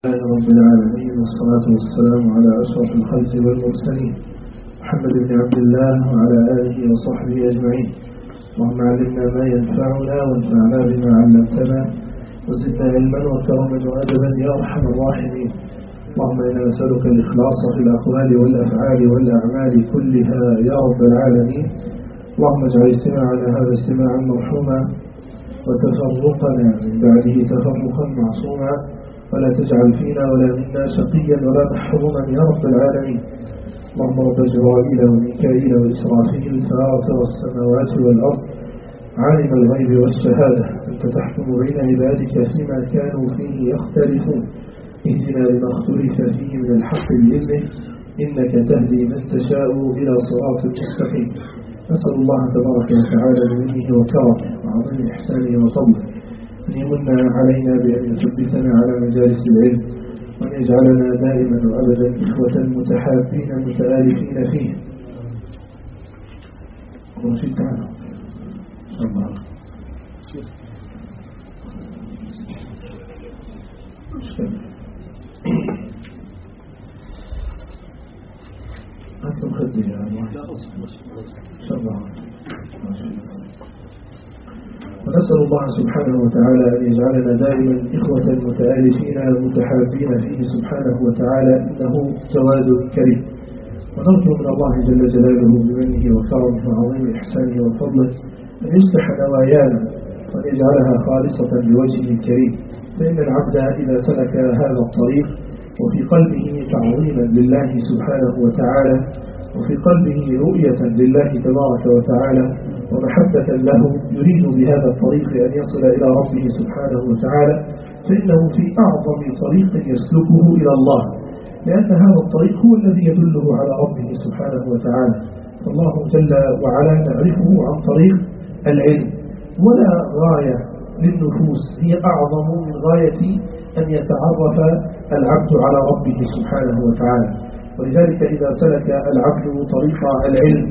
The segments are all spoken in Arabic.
رب العالمين والصلاة والسلام على أشرف الخلق والمرسلين محمد بن عبد الله وعلى آله وصحبه أجمعين. اللهم علمنا ما ينفعنا وانفعنا بما علمتنا وزدنا علما وكرما وأدبا يا أرحم الراحمين. اللهم إنا نسألك الإخلاص في الأقوال والأفعال والأعمال كلها يا رب العالمين. اللهم اجعل اجتماعنا هذا اجتماعا مرحوما وتفرقنا من بعده تفرقا معصوما، ولا تجعل فينا ولا منا شقيا ولا محروما يا رب العالمين. اللهم رب جبرائيل وميكائيل وإسرافيل فاطر السماوات والأرض عالم الغيب والشهادة، أنت تحكم بين عبادك فيما كانوا فيه يختلفون، اهدنا لما اختلف فيه من الحق بإذنه إنك تهدي من تشاء إلى صراط مستقيم. نسأل الله تبارك وتعالى بمنه وكرمه وعظيم إحسانه وفضله أن يمن علينا بأن يثبتنا على مجالس العلم، وأن يجعلنا دائما وأبدا إخوة متحابين متآلفين فيه. ورشيد تعالى الله أنتم خدي يا الله الله. ونسأل الله سبحانه وتعالى أن يجعلنا دائما إخوة متآلفين متحابين فيه سبحانه وتعالى، إنه جواد كريم. ونرجو من الله جل جلاله بمنه وكرمه وعظيم إحسانه وفضله أن يصلح نوايانا وأن يجعلها خالصة لوجهه الكريم. فإن العبد إذا سلك هذا الطريق وفي قلبه تعظيما لله سبحانه وتعالى، وفي قلبه رؤية لله تبارك وتعالى ومحبة له، يريد بهذا الطريق أن يصل إلى ربه سبحانه وتعالى، فإنه في أعظم طريق يسلكه إلى الله، لأن هذا الطريق هو الذي يدله على ربه سبحانه وتعالى. فالله جل وعلا نعرفه عن طريق العلم، ولا غاية للنفوس هي أعظم من غاية أن يتعرف العبد على ربه سبحانه وتعالى. ولذلك إذا سلك العبد طريق العلم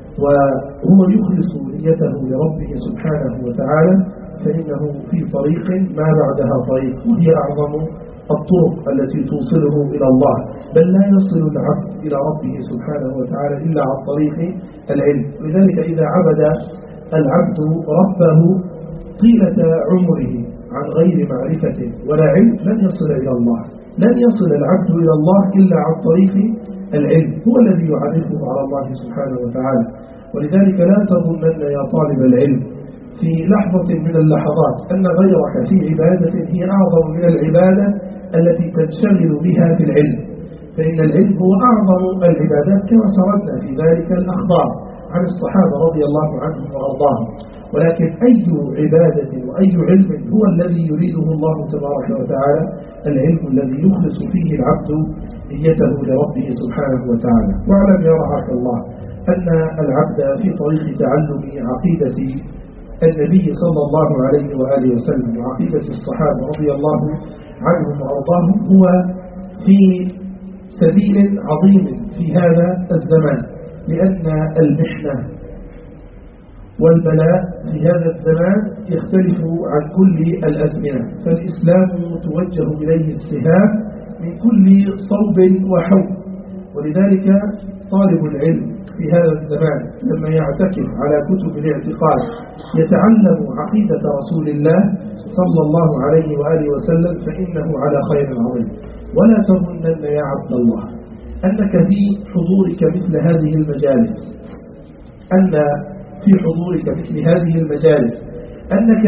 وهو يخلص نيته لربه سبحانه وتعالى، فإنه في طريق ما بعدها طريق، وهي أعظم الطرق التي توصله إلى الله، بل لا يصل العبد إلى ربه سبحانه وتعالى إلا عن طريق العلم. ولذلك إذا عبد العبد ربه طيلة عمره عن غير معرفة ولا علم لن يصل إلى الله، لن يصل العبد إلى الله إلا عن طريق العلم، هو الذي يعرفه على الله سبحانه وتعالى. ولذلك لا تظنن يا طالب العلم في لحظة من اللحظات أن غيرك في عبادة هي أعظم من العبادة التي تنشغل بها في العلم، فإن العلم هو أعظم العبادات كما سردنا في ذلك الأخبار عن الصحابة رضي الله عنهم وأرضاهم. ولكن أي عبادة وأي علم هو الذي يريده الله تبارك وتعالى؟ العلم الذي يخلص فيه العبد نيته لربه سبحانه وتعالى. واعلم يا رعاك الله أن العبد في طريق تعلم عقيدة النبي صلى الله عليه وآله وسلم وعقيدة الصحابة رضي الله عنهم وأرضاهم هو في سبيل عظيم في هذا الزمان، لأن المحنة والبلاء في هذا الزمان يختلف عن كل الأزمنة، فالإسلام توجه إليه السهام من كل صوب وحوب. ولذلك طالب العلم في هذا الزمان لما يعتكف على كتب الاعتقاد يتعلم عقيدة رسول الله صلى الله عليه وآله وسلم فإنه على خير عظيم. ولا تظنن يا عبد الله أنك في حضورك مثل هذه المجالس أنك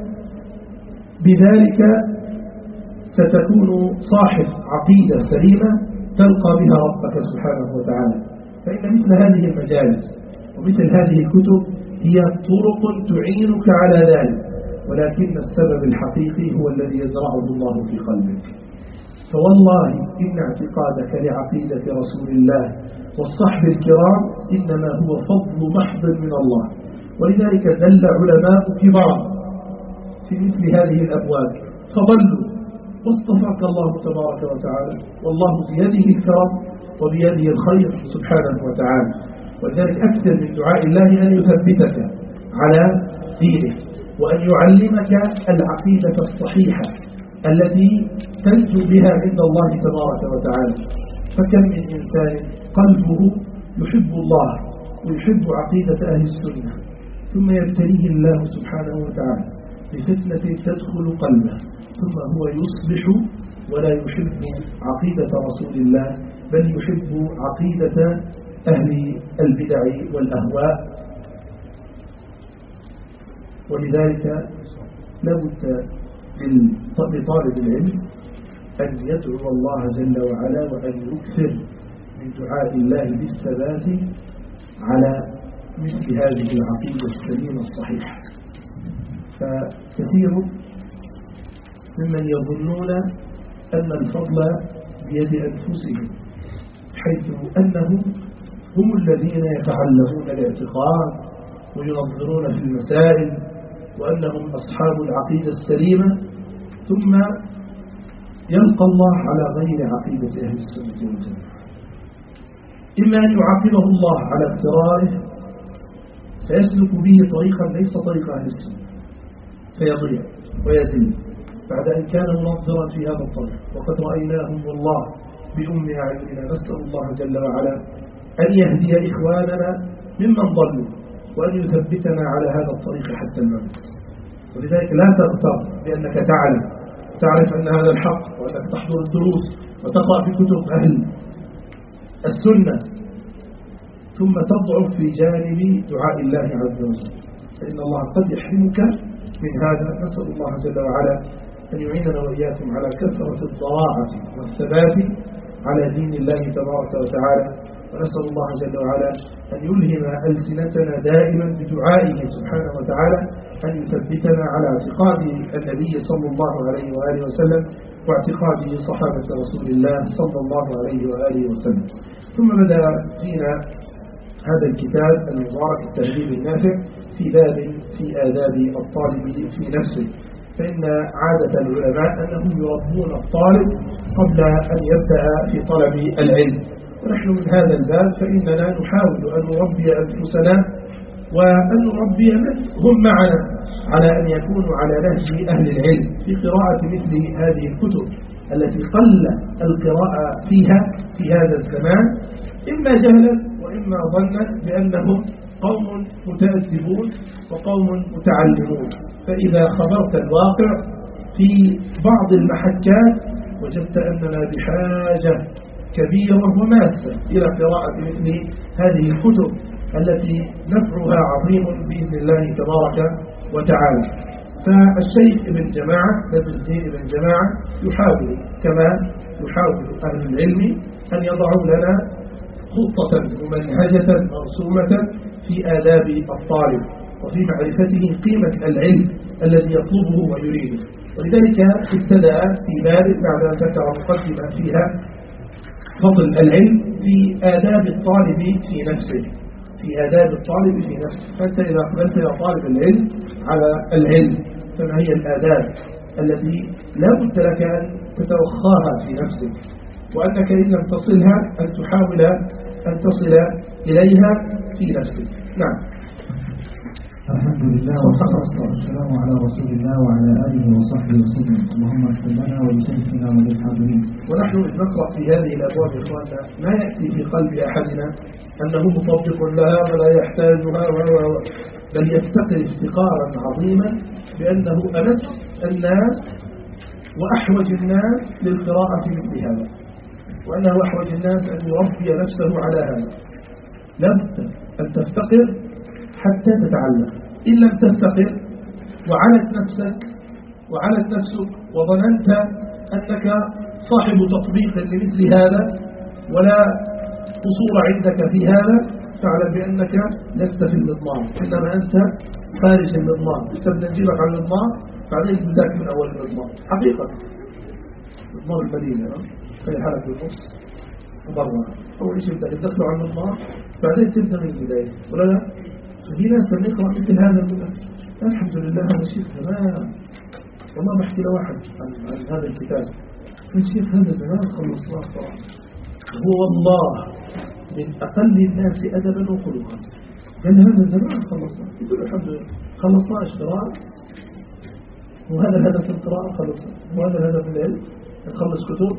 بذلك ستكون صاحب عقيدة سليمة تلقى بها ربك سبحانه وتعالى، فإن مثل هذه المجالس ومثل هذه الكتب هي طرق تعينك على ذلك، ولكن السبب الحقيقي هو الذي يزرعه الله في قلبك. فوالله إن اعتقادك لعقيدة رسول الله والصحب الكرام إنما هو فضل محض من الله. ولذلك دل علماء كبار في مثل هذه الأبواب فضلوا واصطفاك الله تبارك وتعالى، والله بيده الكرم وبيده الخير سبحانه وتعالى. ولذلك أكثر من دعاء الله أن يثبتك على دينه وأن يعلمك العقيدة الصحيحة التي تنجو بها عند الله تبارك وتعالى. فكم من إنسان قلبه يحب الله ويحب عقيدة أهل السنة، ثم يبتليه الله سبحانه وتعالى بفتنة تدخل قلبه، ثم هو يصبح ولا يحب عقيدة رسول الله، بل يحب عقيدة أهل البدع والأهواء. ولذلك لابد لطالب العلم أن يدعو الله جل وعلا وأن يكثر من دعاء الله بالثبات على مثل هذه العقيدة السليمة الصحيحة. فكثير ممن يظنون أن الفضل بيد أنفسهم، حيث أنهم هم الذين يتعلمون الاعتقاد وينظرون في المسائل وأنهم أصحاب العقيدة السليمة، ثم يلقى الله على غير عقيدة أهل السنة والجماعة. إما أن يعاقبه الله على افترائه فيسلك به طريقا ليس طريق أهل السنة فيضيع ويزيد بعد أن كان منظرا في هذا الطريق، وقد رأيناهم والله بأم أعيننا. نسأل الله جل وعلا أن يهدي إخواننا ممن ضلوا وأن يثبتنا على هذا الطريق حتى الموت. ولذلك لا تغتر بأنك تعرف أن هذا الحق، وأنك تحضر الدروس وتقرأ في كتب أهل السنة، ثم تضعف في جانب دعاء الله عز وجل، فإن الله قد يحرمك من هذا. نسأل الله جل وعلا أن يعيننا وإياكم على كثرة الضراعة والثبات على دين الله تبارك وتعالى. ونسأل الله جل وعلا أن يلهم ألسنتنا دائما بدعائه سبحانه وتعالى أن يثبتنا على اعتقاد النبي صلى الله عليه وآله وسلم واعتقاد صحابة رسول الله صلى الله عليه وآله وسلم. ثم بدأ فينا هذا الكتاب المبارك التهذيب النافع في باب في آداب الطالب في نفسه. فإن عادة العلماء أنهم يربون الطالب قبل أن يبدأ في طلب العلم، ونحن من هذا الباب فإننا نحاول أن نربي أنفسنا وأن نربي من هم معنا على أن يكونوا على نهج أهل العلم في قراءة مثل هذه الكتب التي قل القراءة فيها في هذا الزمان، إما جهلا وإما ظنا بأنهم قوم متأدبون وقوم متعلمون. فإذا خبرت الواقع في بعض المحكات وجدت أننا بحاجة كبيرة وماسة إلى قراءة مثل هذه الكتب التي نفعها عظيم بإذن الله تبارك وتعالى. فالشيخ ابن جماعة بدر الدين ابن جماعة يحاول كما يحاول أهل العلم أن يضعوا لنا خطة ممنهجة مرسومة في آداب الطالب وفي معرفته قيمة العلم الذي يطلبه ويريده. ولذلك ابتدأ في باب بعد أن ذكر مقدمة فيها فضل العلم في آداب الطالب في نفسه، في آداب الطالب في نفسه. فأنت إذا أقبلت يا طالب العلم على العلم فما هي الآداب التي لا بد لك أن تتوخاها في نفسك، وأنك إن لم تصلها أن تحاول أن تصل إليها في نفسك. نعم. الحمد لله والصلاة والسلام على رسول الله وعلى آله وصحبه وسلم. اللهم اغفر لنا ولشيخنا وللحاضرين. ونحن نقرأ في هذه الأبواب إخواننا ما يأتي في قلب أحدنا أنه مطبق لها ولا يحتاجها بل يفتقر افتقارا عظيما بأنه أمس الناس وأحوج الناس للقراءة مثل هذا، وأنه أحوج الناس أن يربي نفسه على هذا. لابد أن تفتقر حتى تتعلم. إن لم تفتقر وعنت نفسك وظننت أنك صاحب تطبيق لمثل هذا ولا قصور عندك في هذا، فاعلم بأنك لست في المضمار، إنما أنت خارج المضمار. تستبدأ نجيبك على المضمار بعدين تبدأك من أول المضمار. حقيقة مضمار المدينة خلي حالك بالنص وبرنا أول شيء تبدأ تدخل على المضمار بعدين تبدأ من البداية، ولا لا؟ في ناس بنقرأ مثل هذا المدى. الحمد لله هذا الشيخ زمان، والله بحكي لواحد عن هذا الكتاب، الشيخ هذا زمان خلصناه صراحة، هو والله من أقل الناس أدبا وخلقا. قال هذا زمان خلصناه، يقول الحمد لله خلصناه اشتراك وهذا الهدف من القراءة خلص، وهذا الهدف من العلم نخلص كتب،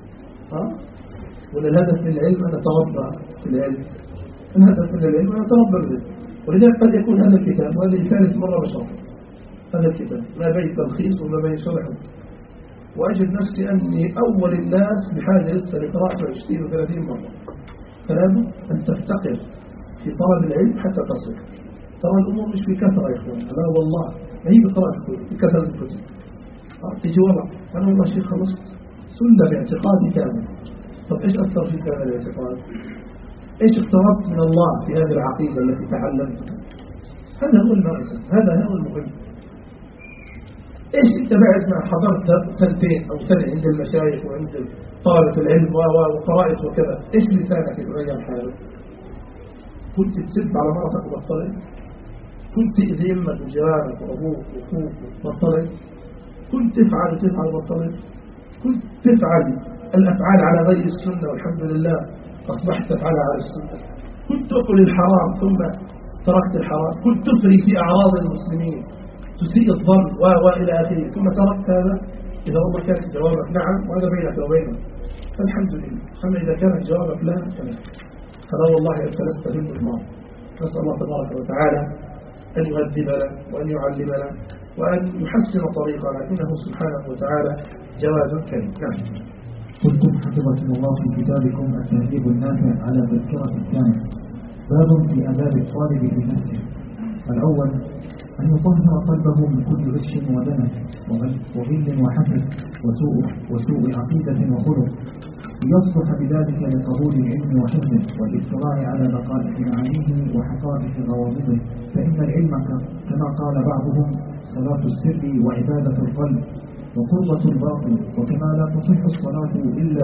ولا الهدف من العلم أن نتربى في العلم؟ الهدف من العلم أن نتربى به. ولذلك قد يكون هذا الكتاب، وهذه ثالث مرة بشرح هذا الكتاب ما بين تلخيص وما بين شرح، وأجد نفسي أني أول الناس بحاجة لسه لقراءة 20 و30 مرة. فلا أن تفتقر في طلب العلم حتى تصل. ترى الأمور مش في كثرة يا إخوان، لا والله ما هي بقراءة الكتب، في كثرة الكتب. تيجي والله أنا والله شيء خلصت سنة باعتقادي كامل. طب إيش أثر فيك هذا الاعتقاد؟ إيش اقتربت من الله في هذه العقيدة التي تعلمتها؟ هذا هو المغزى، هذا هو المهم. إيش أنت بعد ما حضرت سنتين أو سنة عند المشايخ وعند طالب العلم وقرائت وكذا، إيش لسانك يتغير حاله؟ كنت تسب على مرتك وبطلت؟ كنت تأذي أمك وجيرانك وأبوك وأخوك وبطلت؟ كنت تفعل وبطلت؟ كنت تفعل الأفعال على غير السنة والحمد لله أصبحت تفعلها على السنة؟ كنت تأكل الحرام ثم تركت الحرام؟ كنت تفري في أعراض المسلمين، تسيء الظن وإلى آخره، ثم تركت هذا؟ إذا والله كانت جوابك نعم وهذا بينك وبينه فالحمد لله. أما إذا كانت جوابك لا فلا والله أنت في الماضي. نسأل الله تبارك وتعالى أن يهذبنا وأن يعلمنا وأن يحسن طريقنا، إنه سبحانه وتعالى جواد كريم. نعم. قلتم حفظكم الله في كتابكم التهذيب النافع على تذكرة الثاني، باب في آداب الطالب في نفسه. الأول أن يطهر قلبه من كل غش ودنس وغل وحسد وسوء عقيدة وخلق، ليصلح بذلك لقبول العلم وحفظه والاطلاع على دقائق معانيه وحقائق غوامضه. فإن العلم كما قال بعضهم صلاة السر وعبادة القلب وقربة الباطن، وكما لا تصح الصلاة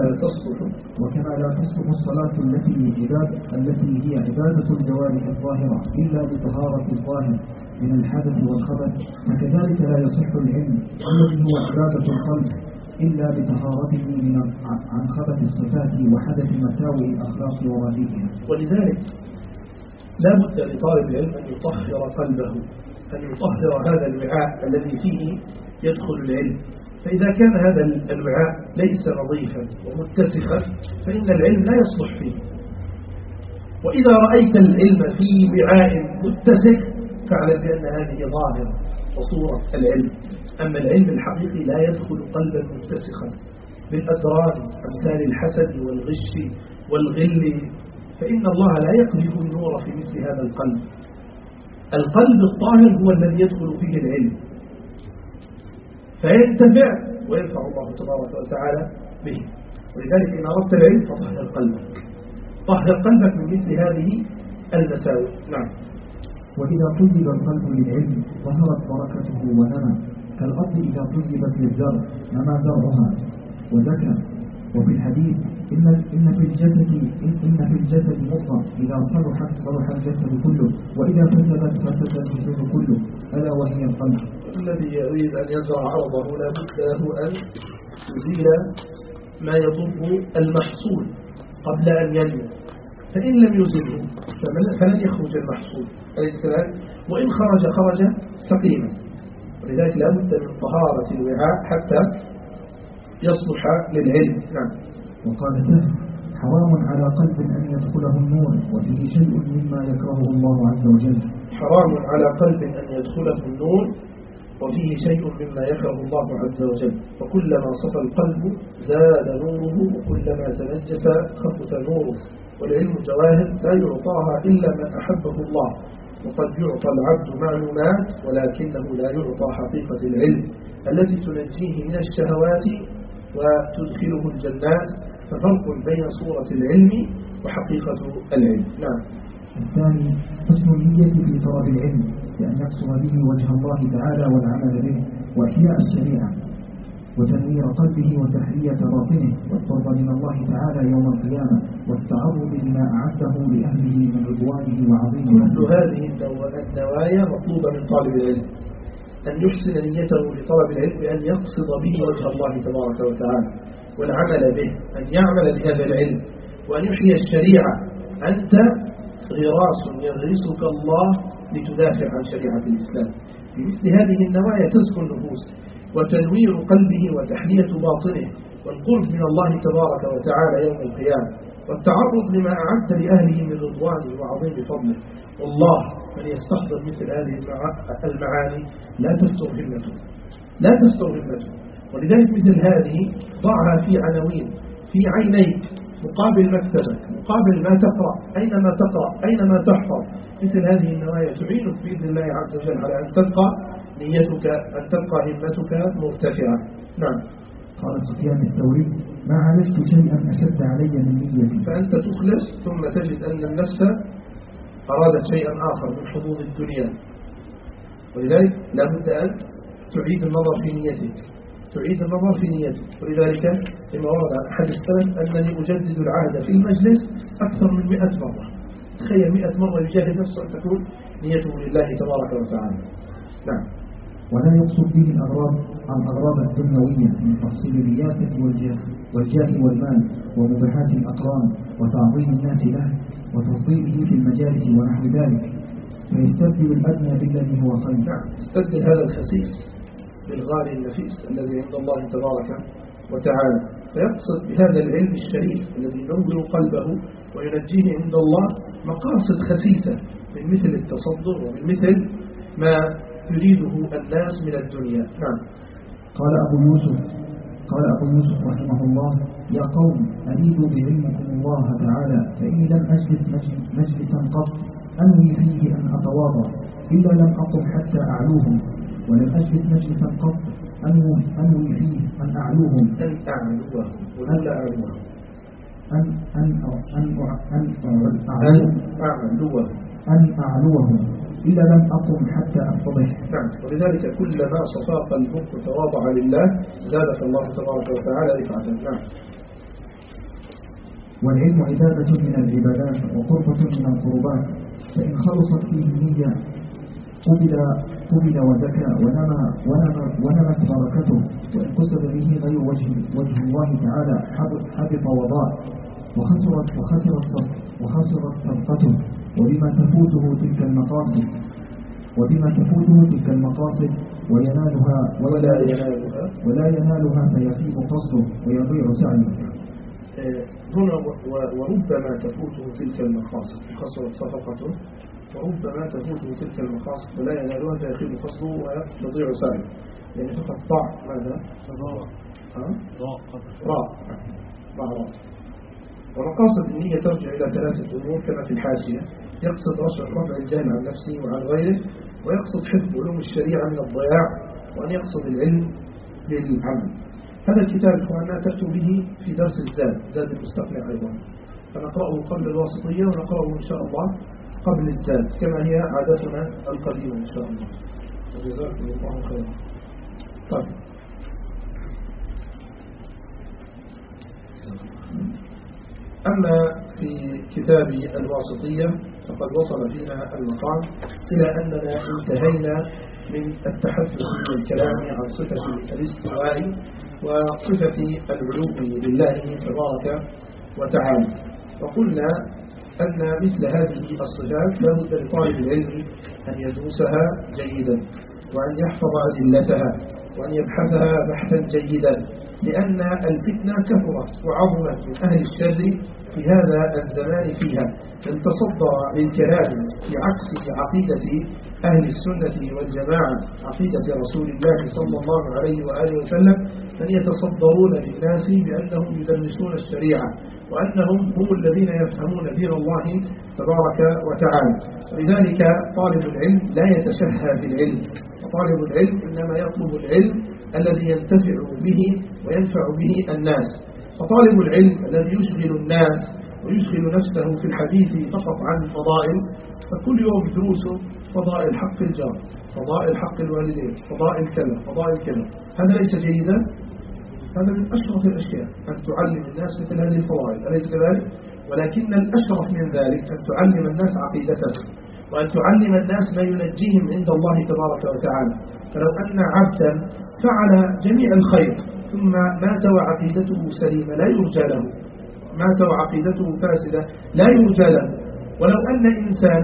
التي هي عبادة الجوارح الظاهرة إلا بطهارة الظاهر من الحدث والخبث، فكذلك لا يصح العلم الذي هو عبادة القلب إلا بطهارته عن خبث الصفات وحدث مساوئ الأخلاق ورديئها. ولذلك لا بد لطالب العلم أن يطهر قلبه، أن يطهر هذا الوعاء الذي فيه يدخل العلم. فإذا كان هذا الوعاء ليس نظيفا ومتسخا فإن العلم لا يصلح فيه. وإذا رأيت العلم في وعاء متسخ فاعلم بأن هذه ظاهرة وصورة العلم. أما العلم الحقيقي لا يدخل قلبا متسخا بالأدران أمثال الحسد والغش والغل، فإن الله لا يقذف النور في مثل هذا القلب. القلب الطاهر هو الذي يدخل فيه العلم فينتفع وينفع الله تبارك وتعالى به. ولذلك إن أردت العلم فطهر قلبك، طهر قلبك من مثل هذه المساوئ. نعم. وإذا طيب القلب للعلم ظهرت بركته ونمى، كالأرض إذا طيبت للزرع نمى زرعها وزكى. وفي الحديث إن في الجسد مضغة إذا صلحت صلح الجسد كله وإذا فسدت فسد الجسد كله ألا وهي القلب. الذي يريد أن يزرع أرضه لا بد له أن يزيل ما يضر المحصول قبل أن ينمو، فإن لم يزله فلن يخرج المحصول، وإن خرج سقيما. ولذلك لا بد من طهارة الوعاء حتى يصلح للعلم. نعم. وقال سهل حرام على قلب أن يدخله النور وفيه شيء مما يكرهه الله عز وجل. حرام على قلب أن يدخله النور وفيه شيء مما يكره الله عز وجل. وكلما صفى القلب زاد نوره وكلما تنجس خفت نوره. والعلم جواهر لا يعطاها إلا من أحبه الله. وقد يعطى العبد معلومات ولكنه لا يعطى حقيقة العلم التي تنجيه من الشهوات وتدخله الجنات. ففرق بين صورة العلم وحقيقة العلم. نعم. الثاني حسن النية في طلب العلم لأن يقصد به وجه الله تعالى والعمل به وإحياء الشريعة وتنوير قلبه وتحلية باطنه والقرب من الله تعالى يوم القيامة والتعرض لما أعده لأهله من رضوانه وعظيمه. كل هذه النوايا مطلوبة من طالب العلم، أن يحسن نيته لطلب العلم بأن يقصد به وجه الله تبارك وتعالى والعمل به، أن يعمل بهذا العلم وأن يحيي الشريعة. أنت غراس يغرسك الله لتدافع عن شريعة الإسلام. في مثل هذه النوايا تزكو النفوس. وتنوير قلبه وتحلية باطنه والقرب من الله تبارك وتعالى يوم القيامة والتعرض لما أعد لأهله من رضوانه وعظيم فضله. والله من يستحضر مثل هذه المعاني لا تفتر همته، لا تفتر همته. ولذلك مثل هذه ضعها في عناوين في عينيك مقابل مكتبك، مقابل ما تقرأ، أينما تحفظ. مثل هذه النوايا تعينك بإذن الله عز وجل على أن تبقى نيتك، أن تبقى همتك مرتفعة. نعم. قال سفيان الثوري: ما عالجت شيئا أشد علي من نيتي. فأنت تخلص ثم تجد أن النفس أرادت شيئا آخر من حظوظ الدنيا، ولذلك لا بد أن تعيد النظر في نيتك، ولذلك لما ورد عن أحد السلف أنني أجدد العهد في المجلس أكثر من 100 مرة. تخيل 100 مرة يجاهد نفسه أن تكون نيته لله تبارك وتعالى. نعم. ولا يقصد به الأغراض الدنيوية من تحصيل الرياسة والجاه والمال ومباحات الأقران وتعظيم الناس له وتفضيله في المجالس ونحو ذلك، فيستبدل الأدنى بالذي هو خير. نعم. استبدل هذا الخسيس بالغالي النفيس الذي عند الله تبارك وتعالى، فيقصد بهذا العلم الشريف الذي ينور قلبه وينجيه عند الله مقاصد خسيسة من مثل التصدر ومن مثل ما يريده الناس من الدنيا. نعم. قال أبو يوسف رحمه الله: يا قوم أريدوا بعلمكم الله تعالى، فإني لم أجلس مجلسا قط أنوي فيه أن أتواضع إلا لم أقم حتى أعلوهم، ولم أجلس مجلسا قط أنوي فيه أن أعلوهم أن أعلوهم إلا لم أقم حتى أفتضح. نعم. ولذلك كلما صفى قلبك وتواضع لله زادك الله تبارك وتعالى رفعة. نعم. والعلم عبادة من العبادات وقربة من القربات، فإن خلصت فيه النية قبل وزكى ونمت بركته، وإن قصد به غير وجه الله تعالى حبط وضاع وخسرت صدقته. وبما تفوته تلك المقاصد ولا ينالها فيخيب قصده ويضيع سعيه. هنا وربما تفوته تلك المقاصد خسرت صفقته، وربما تفوته تلك المقاصد ولا ينالها فيخيب قصده ويضيع سعيه. يعني فقط ضع ماذا؟ راء. ومقاصد النية ترجع إلى 3 أمور كما في الحاشية: يقصد رفع الجهل عن نفسه وعن غيره، ويقصد حفظ علوم الشريعة من الضياع، وأن يقصد العلم للعمل. هذا الكتاب إخواننا تأتوا به في درس زاد المستقنع أيضا، فنقرأه قبل الواسطية ونقرأه إن شاء الله قبل الزاد كما هي عادتنا القديمة إن شاء الله. وجزاكم الله خيرا. طيب. أما في كتاب الواسطية فقد وصل فينا المقام إلى أننا انتهينا من التحدث والكلام عن صفة الاستواء وصفة العلو لله تبارك وتعالى، وقلنا أن مثل هذه الصفات لا بد لطالب العلم أن يدرسها جيدا وأن يحفظ أدلتها وأن يبحثها بحثا جيدا، لأن الفتنة كثرت وعظمت من أهل الشر في هذا الزمان فيها. من تصدر للكلام في عكس عقيدة أهل السنة والجماعة، عقيدة رسول الله صلى الله عليه وآله وسلم، من يتصدرون للناس بأنهم يدرسون الشريعة وأنهم هم الذين يفهمون دين الله تبارك وتعالى. ولذلك طالب العلم لا يتشهى في العلم، وطالب العلم إنما يطلب العلم الذي ينتفع به وينفع به الناس. فطالب العلم الذي يشغل الناس ويشغل نفسه في الحديث فقط عن الفضائل، فكل يوم دروسه فضائل حق الجار، فضائل حق الوالدين، فضائل كذا، هذا ليس جيدا. هذا من أشرف الأشياء أن تعلم الناس مثل هذه الفضائل، أليس كذلك؟ ولكن الأشرف من ذلك أن تعلم الناس عقيدتهم، وأن تعلم الناس ما ينجيهم عند الله تبارك وتعالى. فلو أن عبدا فعل جميع الخير ثم مات وعقيدته سليمة لا يرجى له، مات وعقيدته فاسدة لا يرجى له. ولو أن إنسانا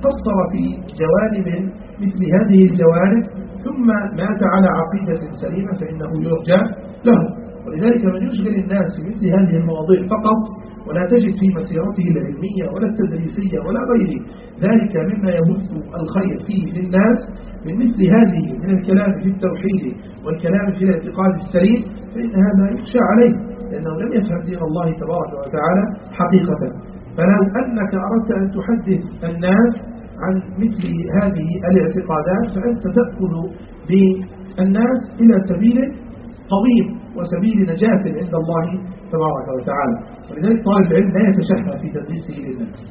قصر في جوانب مثل هذه الجوانب ثم مات على عقيدة سليمة فإنه يرجى له. ولذلك من يشغل الناس في مثل هذه المواضيع فقط ولا تجد في مسيرته العلمية ولا التدريسية ولا غيره ذلك مما يبث الخير فيه للناس من مثل هذه من الكلام في التوحيد والكلام في الاعتقاد السليم، فإن هذا يخشى عليه لأنه لم يفهم دين الله تبارك وتعالى حقيقة. فلو أنك أردت أن تحدث الناس عن مثل هذه الاعتقادات فأنت تأخذ بالناس إلى سبيل قويم وسبيل نجاة عند الله تبارك وتعالى. ولذلك طالب العلم لا يتشهى في تدريسه للناس.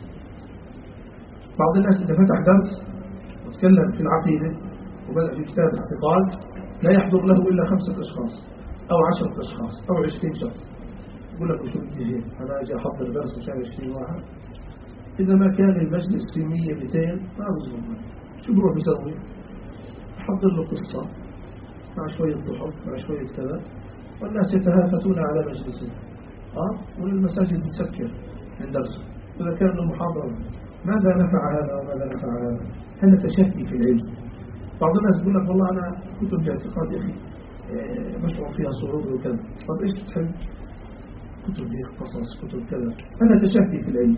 بعض الناس إذا فتح درس وتكلم في العقيدة وبدأ في كتاب الاعتقاد لا يحضر له إلا 5 أشخاص أو 10 أشخاص أو 20 شخص. يقول لك شو بدي هيك أنا أجي أحضر درس عشان 20 واحد، إذا ما كان المجلس في 100 200 ما بظن شو بروح يسوي؟ أحضر له قصة مع شوية ضحك مع شوية كذا والناس يتهافتون على مجلسه وللمساجد تسكر من درسه. إذا كان له محاضرة ماذا نفع هذا وماذا نفع هذا؟ هذا تشهي في العلم. بعض الناس يقول لك والله أنا كتب الاعتقاد يا أخي مشروع فيها صعوبة وكذا. طب إيش تحب؟ كتب هيك قصص كتب كذا. هذا تشهي في العلم.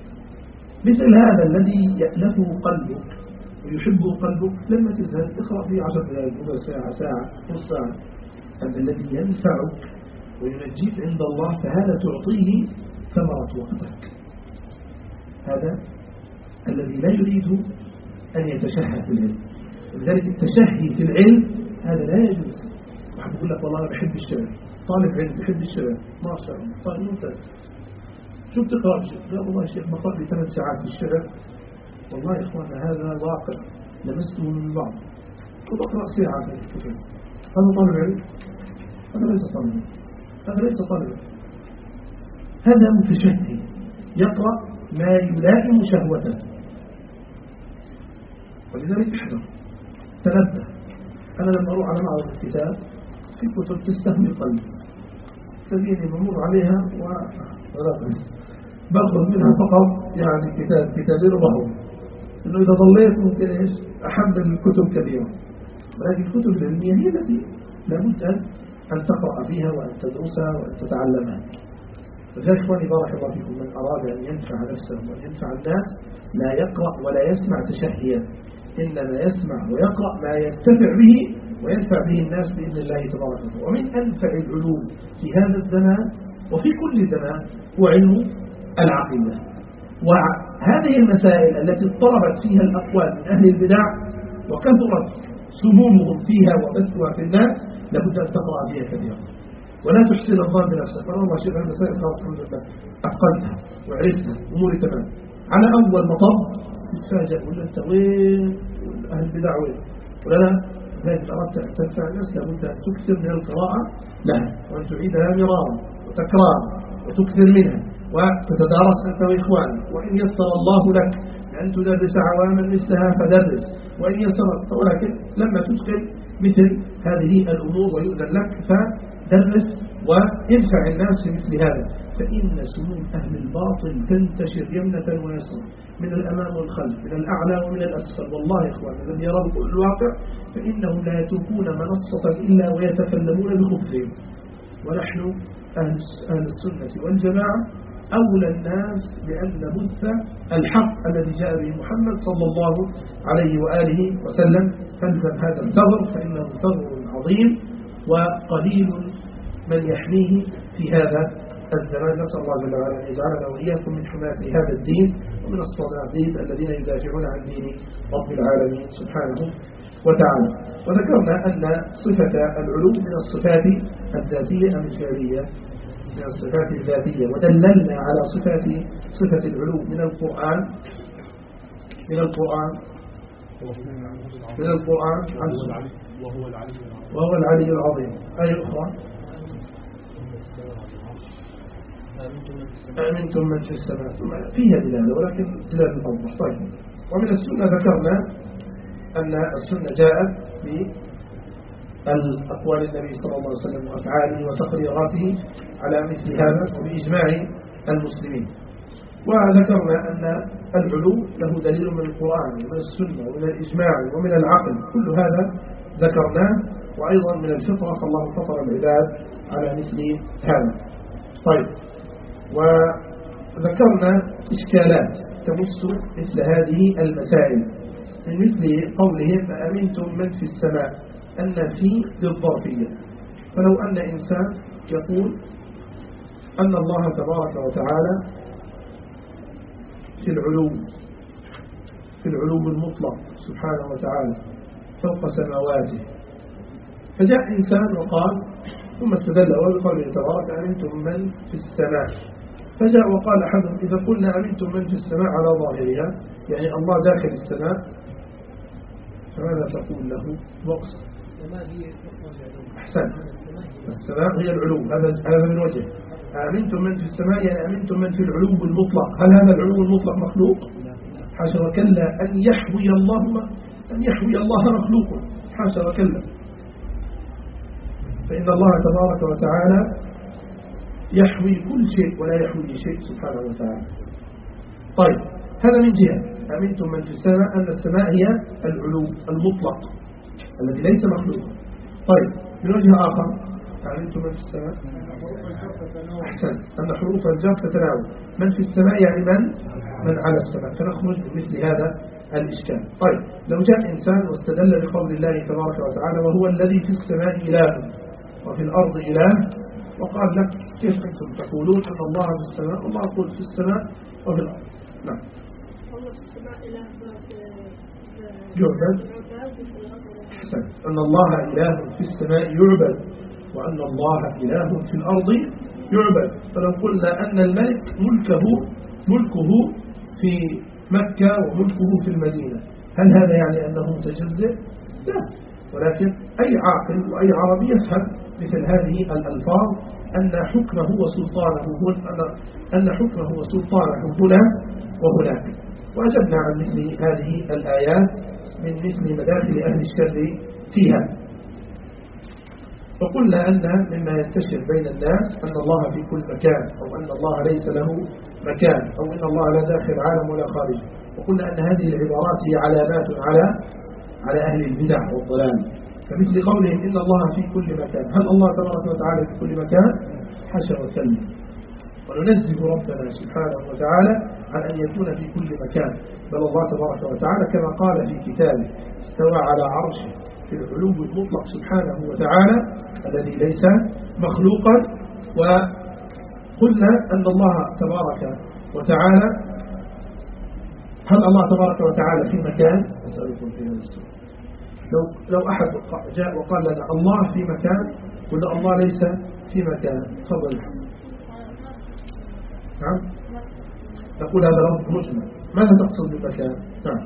مثل هذا الذي يألفه قلبك ويحبه قلبك لما تذهب اقرأ فيه 10 دقائق ربع ساعة ساعة نص ساعة. هذا الذي ينفعك وينجيك عند الله فهذا تعطيه ثمرة وقتك. هذا الذي لا يريد أن يتشهى في العلم. لذلك التشهي في العلم هذا لا يجوز. واحد يقول لك والله أنا بحب الشعر، طالب علم بحب الشعر ما شاء الله طيب ممتاز، شو بتقرأ بشيء؟ لا والله يا شيخ بقرأ لي 3 ساعات في الشعر. والله يا إخوانا هذا واقع لمسته من بعض وبقرأ ساعة في الكتب. هذا طالب علم؟ هذا ليس طالب علم. هذا ليس طالب علم. هذا متشهي يقرأ ما يلائم شهوته. ولذلك احذر تنبه. أنا لما أروح على معرض الكتاب في كتب تستهوي قلبي تبيني بمر عليها باخذ منها فقط يعني كتابين وبهو إنه إذا ضليت ممكن إيش أحمل الكتب كثيرة. ولكن الكتب العلمية هي التي لابد أن تقرأ فيها وأن تدرسها وأن تتعلمها. فذلك إخواني بارك الله فيكم من أراد أن ينفع نفسه وأن ينفع الناس لا يقرأ ولا يسمع تشهيا، إنما يسمع ويقرأ ما ينتفع به وينفع به الناس بإذن الله تبارك وتعالى. ومن أنفع العلوم في هذا الزمان وفي كل زمان هو علم العقيدة. وهذه المسائل التي اضطربت فيها الأقوال من أهل البدع وكثرت سمومهم فيها وبثها في الناس لابد أن تقرأ فيها كثيرا ولا تحسن الظن بنفسك. والله شيخ المسائل خلاص الحمد لله أتقنتها وعرفتها أموري تمام. على أول مطب تتفاجأ ولا أنت وين أهل البدع وين ولا لا. لذلك أردت أن تنفع الناس لابد أن تكثر من القراءة لها وأن تعيدها مرارا وتكرارا وتكثر منها وتتدارس أنت وإخوانك. وإن يسر الله لك أن تدرس عواما مثلها فدرس وإن يسر. ولكن لما تشغل مثل هذه الأمور ويؤذن لك فدرس وينفع الناس في مثل هذا. فإن سموم أهل الباطل تنتشر يمنة ويسرا من الأمام والخلف من الأعلى ومن الأسفل. والله يا إخوان الذي يرى الواقع فإنهم لا يتركون منصة إلا ويتكلمون بخبثهم. ونحن أهل السنة والجماعة أولى الناس بأن نبث الحق الذي جاء به محمد صلى الله عليه وآله وسلم. فالزم هذا الثغر فإنه ثغر عظيم وقليل من يحميه في هذا الزمان. نسأل الله جل وعلا أن يجعلنا وإياكم من حماة هذا الدين ومن الصادقين الذين يدافعون عن دين رب العالمين سبحانه وتعالى. وذكرنا أن صفة العلو من الصفات الذاتية أم الفعلية؟ من الصفات الذاتية. ودللنا على صفة العلو من القرآن وهو العلي العظيم. أي أخرى؟ أمنتم من في السماء فيها دلالة ولكن دلالة الأوضح. طيب. ومن السنة ذكرنا أن السنة جاءت بأقوال النبي صلى الله عليه وسلم وأفعاله وتقريراته على مثل هذا وبإجماع المسلمين. وذكرنا أن العلو له دليل من القرآن ومن السنة ومن الإجماع ومن العقل، كل هذا ذكرناه، وأيضا من الفطرة، فالله فطر العباد على مثل هذا. طيب، وذكرنا إشكالات تمس مثل هذه المسائل، من مثل قولهم أأمنتم من في السماء، أن في للظرفية. فلو أن إنسان يقول أن الله تبارك وتعالى في العلو المطلق سبحانه وتعالى فوق سماواته، فجاء إنسان وقال، ثم استدل بقوله تبارك أمنتم من في السماء، فجاء وقال أحدهم إذا قلنا أمنتم من في السماء على ظاهرها يعني الله داخل السماء، فماذا تقول له؟ مقصد أحسن، السماء هي العلو، هذا من وجه. أمنتم من في السماء يعني أمنتم من في العلو المطلق. هل هذا العلو المطلق مخلوق؟ حاشا وكلا، أن يحوي الله مخلوق، حاشا وكلا، فإن الله تبارك وتعالى يحوي كل شيء ولا يحوي شيء سبحانه وتعالى. طيب، هذا من جهة أمنتم من في السماء، أن السماء هي العلو المطلق الذي ليس مخلوقا. طيب، من وجه آخر أمنتم من في السماء، أحسن، أن حروف الجر تتناول، من في السماء يعني من على السماء، فنخرج بمثل هذا الإشكال. طيب، لو جاء إنسان واستدل بقول الله تبارك وتعالى وهو الذي في السماء إله وفي الأرض إله، وقال لك كيف أنتم تقولون أن الله في السماء؟ الله يقول في السماء وفي الأرض. نعم، الله في السماء إله يعبد، أحسن، أن الله إله في السماء يعبد، وأن الله إله في الأرض يعبد. فلو قلنا أن الملك ملكه في مكة وملكه في المدينة، هل هذا يعني أنه متجزئ؟ لا، ولكن أي عاقل وأي عربي يفهم مثل هذه الألفاظ أن حكمه وسلطانه هنا وهناك. وأجبنا عن مثل هذه الآيات من مثل مداخل أهل الشر فيها. وقلنا أن مما ينتشر بين الناس أن الله في كل مكان، أو أن الله ليس له مكان، أو أن الله لا داخل عالم ولا خارج. وقلنا أن هذه العبارات هي علامات على أهل البدع والضلال، فمثل قولهم إن الله في كل مكان، هل الله تبارك وتعالى في كل مكان؟ حاشا وكلا، وننزه ربنا سبحانه وتعالى عن أن يكون في كل مكان، بل الله تبارك وتعالى كما قال في كتابه استوى على عرشه في العلو المطلق سبحانه وتعالى الذي ليس مخلوقا. وقلنا أن الله تبارك وتعالى، هل الله تبارك وتعالى في مكان؟ أسألكم في هذا السؤال. لو أحد جاء وقال لنا الله في مكان، قلنا الله ليس في مكان، تفضل. نعم، نقول هذا لفظ مجمل، ماذا تقصد بالمكان؟ نعم،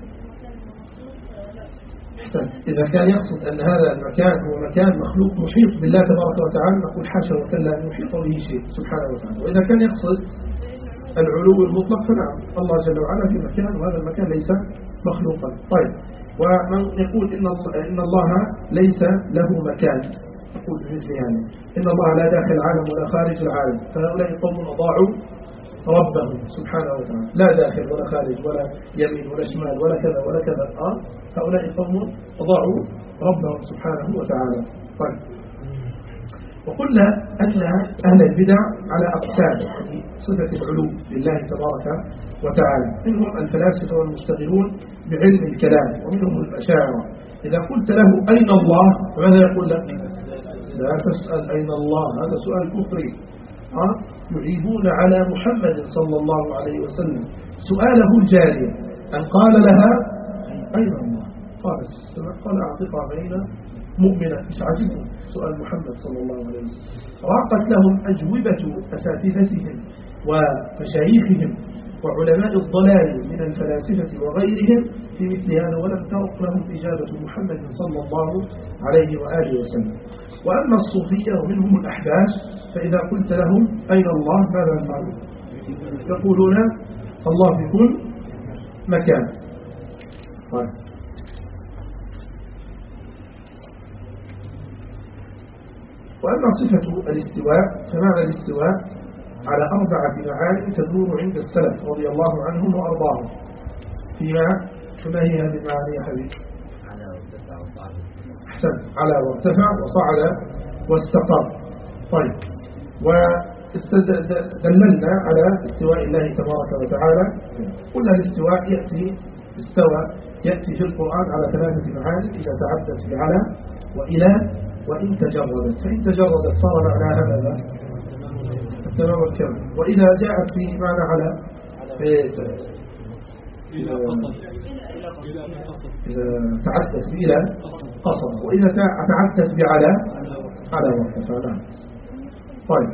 إذا كان يقصد أن هذا المكان هو مكان مخلوق محيط بالله تبارك وتعالى، نقول حاشا وكلا أن يحيط به شيء سبحانه وتعالى. وإذا كان يقصد العلو المطلق فنعم، الله جل وعلا في مكان وهذا المكان ليس مخلوقا. طيب، ومن يقول إن الله ليس له مكان، يقول بمثل هذا إن الله لا داخل العالم ولا خارج العالم، فهؤلاء قوم أضاعوا ربه سبحانه وتعالى، لا داخل ولا خارج ولا يمين ولا شمال ولا كذا ولا كذا. هؤلاء قوم أضاعوا ربهم سبحانه وتعالى. طيب، وقلنا أن أهل البدع على أقسام في صفة العلو لله تبارك وتعالى، منهم الفلاسفة والمشتغلون بعلم الكلام، ومنهم الأشاعرة. إذا قلت له أين الله ماذا يقول لك؟ لا تسأل أين الله، هذا سؤال كفري. يعيبون على محمد صلى الله عليه وسلم سؤاله الجارية أن قال لها أين الله؟ قالت السماء، قال أعطيها بين مؤمنة. مش عجبهم سؤال محمد صلى الله عليه وسلم. راقت لهم أجوبة أساتذتهم ومشايخهم وعلماء الضلال من الفلاسفة وغيرهم في مثل هذا، ولم ترق لهم إجابة محمد صلى الله عليه وآله وسلم. وأما الصوفية ومنهم الأحباش، فإذا قلت لهم أين الله ماذا يفعلون؟ يقولون الله في كل مكان. طيب، وأما صفة الاستواء، فمعنى الاستواء على 4 معاني تدور عند السلف رضي الله عنهم وأرضاهم. فيما هي هذه المعاني يا حبيبي؟ على وارتفع وصعد. أحسن، على وارتفع وصعد واستقر. طيب، ودللنا على استواء الله تبارك وتعالى. قلنا الاستواء يأتي في القرآن على 3 معاني إذا تعدت بعلى وإلى وإن تجردت. فإن تجردت صار معناها ماذا؟ التمام والكمال. وإذا جاءت في معنى على إذا تعدت بإلى قصر، وإذا تعدت بعلى على وارتفع. نعم. طيب،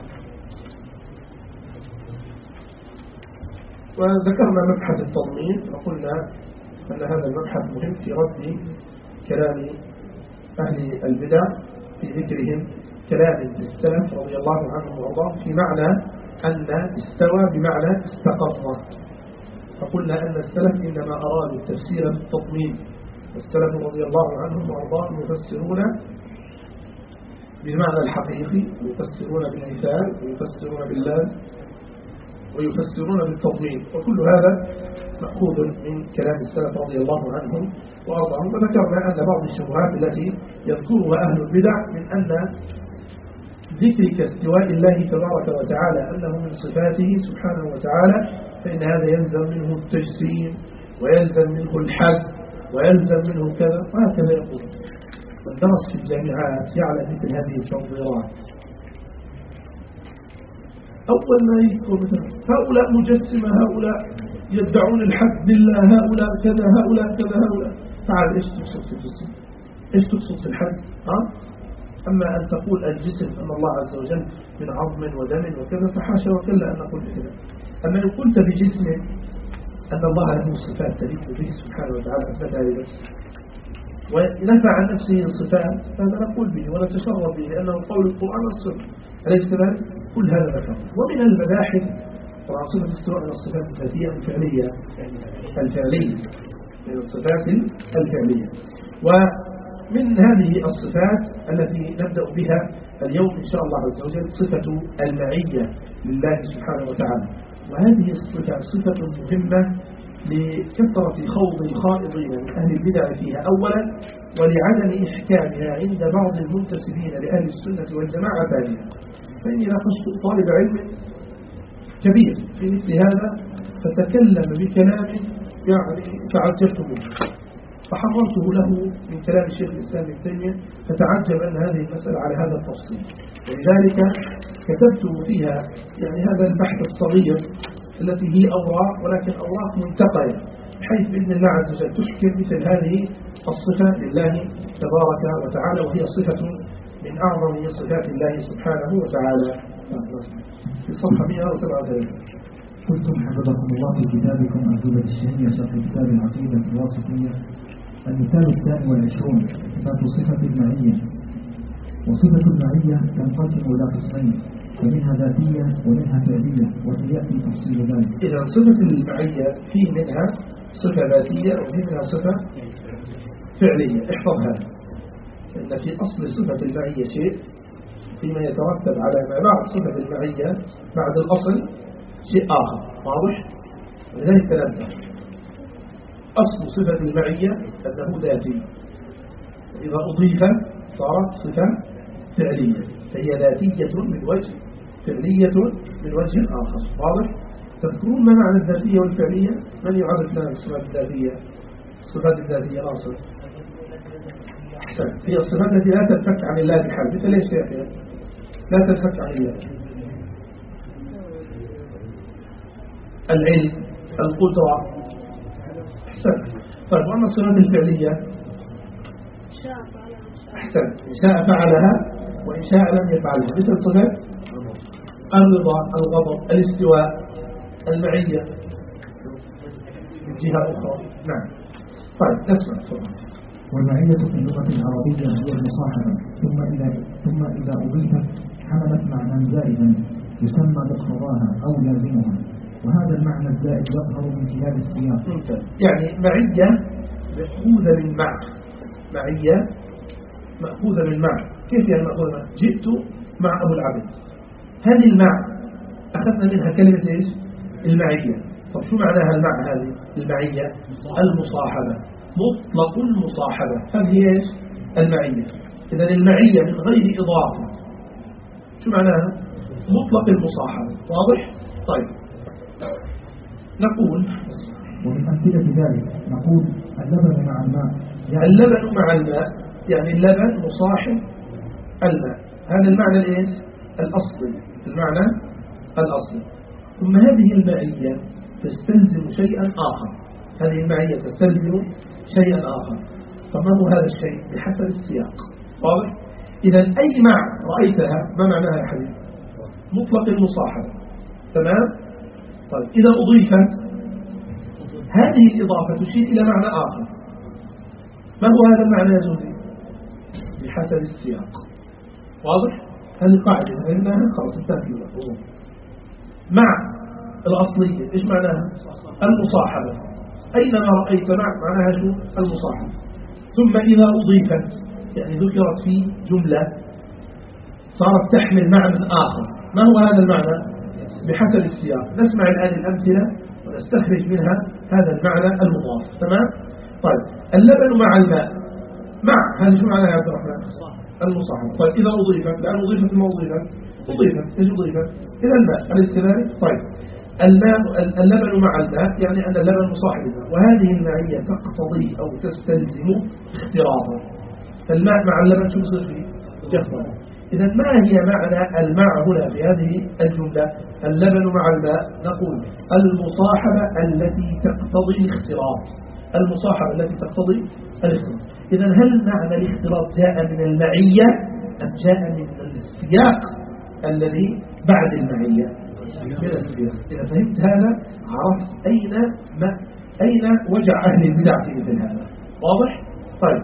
وذكرنا مبحث التضمين وقلنا أن هذا المبحث مهم في رد كلام أهل البدع في ذكرهم كلام السلف رضي الله عنهم وارضاهم في معنى أن استوى بمعنى استقر. فقلنا أن السلف إنما أرادوا التفسير بالتضمين، والسلف رضي الله عنهم وارضاهم يفسرون بالمعنى الحقيقي، ويفسرون بالمثال، ويفسرون بالله، ويفسرون بالتضمين. وكل هذا مأخوذ من كلام السلف رضي الله عنهم وأرضاهم. وذكرنا أن بعض الشبهات التي يذكرها أهل البدع من أن ذكرك استواء الله تبارك وتعالى أنه من صفاته سبحانه وتعالى، فإن هذا يلزم منه التجسيم، ويلزم منه الحد، ويلزم منه كذا، وهكذا يقول. والدرس في الجامعات يعلم مثل هذه التنظيرات. أول ما يذكر مثلا هؤلاء مجسمة، هؤلاء يدعون الحد لله، هؤلاء كذا، هؤلاء كذا، هؤلاء. تعال، إيش تقصد في الجسم؟ إيش تقصد في الحد؟ أما أن تقول الجسم أن الله عز وجل من عظم ودم وكذا، فحاشا وكلا أن نقول كذا. أما إن قلت بجسم أن الله له صفات تليق به سبحانه وتعالى أثبتها لنفسه، ونفى عن نفسه الصفات، فهذا نقول به ونتشرف به لأنه قول القرآن والسنة، أليس كذلك؟ كل هذا ذكر. ومن المباحث طبعا صفة الاستواء من الصفات الذاتية الفعلية، من الصفات الفعلية. ومن هذه الصفات التي نبدأ بها اليوم إن شاء الله عز وجل صفة المعية لله سبحانه وتعالى. وهذه الصفة صفة مهمة لكثرة خوض الخائضين من أهل البدع فيها أولا، ولعدم إحكامها عند بعض المنتسبين لأهل السنة والجماعة ثانيا. فإني ناقشت طالب علم كبير في مثل هذا فتكلم بكلام يعني تعجبت منه، فحررته له من كلام الشيخ الإسلام ابن تيمية، فتعجب أن هذه المسألة على هذا التفصيل. ولذلك كتبت فيها يعني هذا البحث الصغير التي هي أوراق، ولكن أوراق منتقية، بحيث بإذن الله عز وجل تشكل مثل هذه الصفة لله تبارك وتعالى، وهي صفة من أعظم صفات الله سبحانه وتعالى. في الصفحة 137. قلتم حفظكم الله في كتابكم أجوبة الشهية شرح كتاب العقيدة الواسطية. المثال 22 إثبات صفة المعية. وصفة المعية تنقسم إلى قسمين، فمنها ذاتية ومنها فعلية، وسيأتي تفصيل ذلك. إذا صفة المعية في منها صفة ذاتية وفي منها صفة فعلية. احفظ هذا، إن في أصل صفة المعية شيء، فيما يترتب على ما بعد صفة المعية بعد الأصل شيء آخر. واضح؟ ولذلك تنبه، أصل صفة المعية أنه ذاتي، وإذا أضيف صارت صفة فعلية، فهي ذاتية من وجه، فعلية من وجه آخر. واضح؟ تذكرون ما معنى الذاتية والفعلية؟ من يعرف لنا الصفات الذاتية؟ الصفات الذاتية أصل هي الصفات التي لا تنفك عن الله بحال. مثل ايش يا أخي؟ لا تنفك عن الله: العلم، القدرة. أحسن. طيب، وأما الصفات الفعلية؟ أحسن، إن شاء فعلها وإن شاء لم يفعلها، مثل صفات الرضا، الغضب، الاستواء، المعية من جهة أخرى. نعم. طيب، نسمع. والمعية في اللغة العربية هي المصاحبة، ثم إذا أضيفت حملت معنى زائدا يسمى مقتضاها أو لازمها، وهذا المعنى الزائد يظهر من خلال السياق. يعني معية مأخوذة من معنى، معية مأخوذة من معنى. كيف يعني مأخوذة؟ جئت مع أبو العبد، هذه المعنى أخذنا منها كلمة إيش؟ المعية. طب شو معناها المع هذه المعية؟ المصاحبة، مطلق المصاحبة، هذه إيش؟ المعية. إذا المعية من غير إضافة شو معناها؟ مطلق المصاحبة. واضح؟ طيب نقول ومن أمثلة ذلك نقول اللبن مع الماء، يعني اللبن مع الماء، يعني اللبن مصاحب الماء، هذا المعنى الإيش؟ الأصلي، المعنى الأصلي. ثم هذه المعية تستلزم شيئا آخر، هذه المعية تستلزم شيئا آخر. فما هو هذا الشيء؟ بحسب السياق. واضح؟ إذا أي مع رأيتها ما معناها يا حبيبي؟ مطلق المصاحبة. تمام؟ طيب إذا أضيفت هذه الإضافة تشير إلى معنى آخر، ما هو هذا المعنى يا زوجي؟ بحسب السياق. واضح؟ هذه قاعدة فهمناها خلاص انتهت المفهوم. مع الأصلية إيش معناها؟ المصاحبة. أينما رأيت مع معناها شو؟ المصاحبة. ثم إذا أضيفت يعني ذكرت في جملة صارت تحمل معنى آخر، ما هو هذا المعنى؟ بحسب السياق. نسمع الآن الأمثلة ونستخرج منها هذا المعنى المضاف. تمام؟ طيب اللبن مع الماء، مع هذا شو معناها يا عبد الرحمن؟ المصاحبة. طيب إذا أضيفت، لأن أضيفت ما أضيفت إيش أضيفت؟ إلى الماء. أليس كذلك؟ طيب اللبن مع الماء يعني أن اللبن مصاحب الماء، وهذه المعية تقتضي أو تستلزم اختلاطا. الماء مع اللبن شو يصير فيه؟ يختلط. إذا ما هي معنى المع هنا في هذه الجملة؟ اللبن مع الماء نقول المصاحبة التي تقتضي الاختلاط، المصاحبة التي تقتضي الاختلاط. إذا هل معنى الاختلاط جاء من المعية أم جاء من السياق الذي بعد المعية؟ من السياق. إذا فهمت هذا عرفت أين وجع أهل البدع في مثل هذا. واضح؟ طيب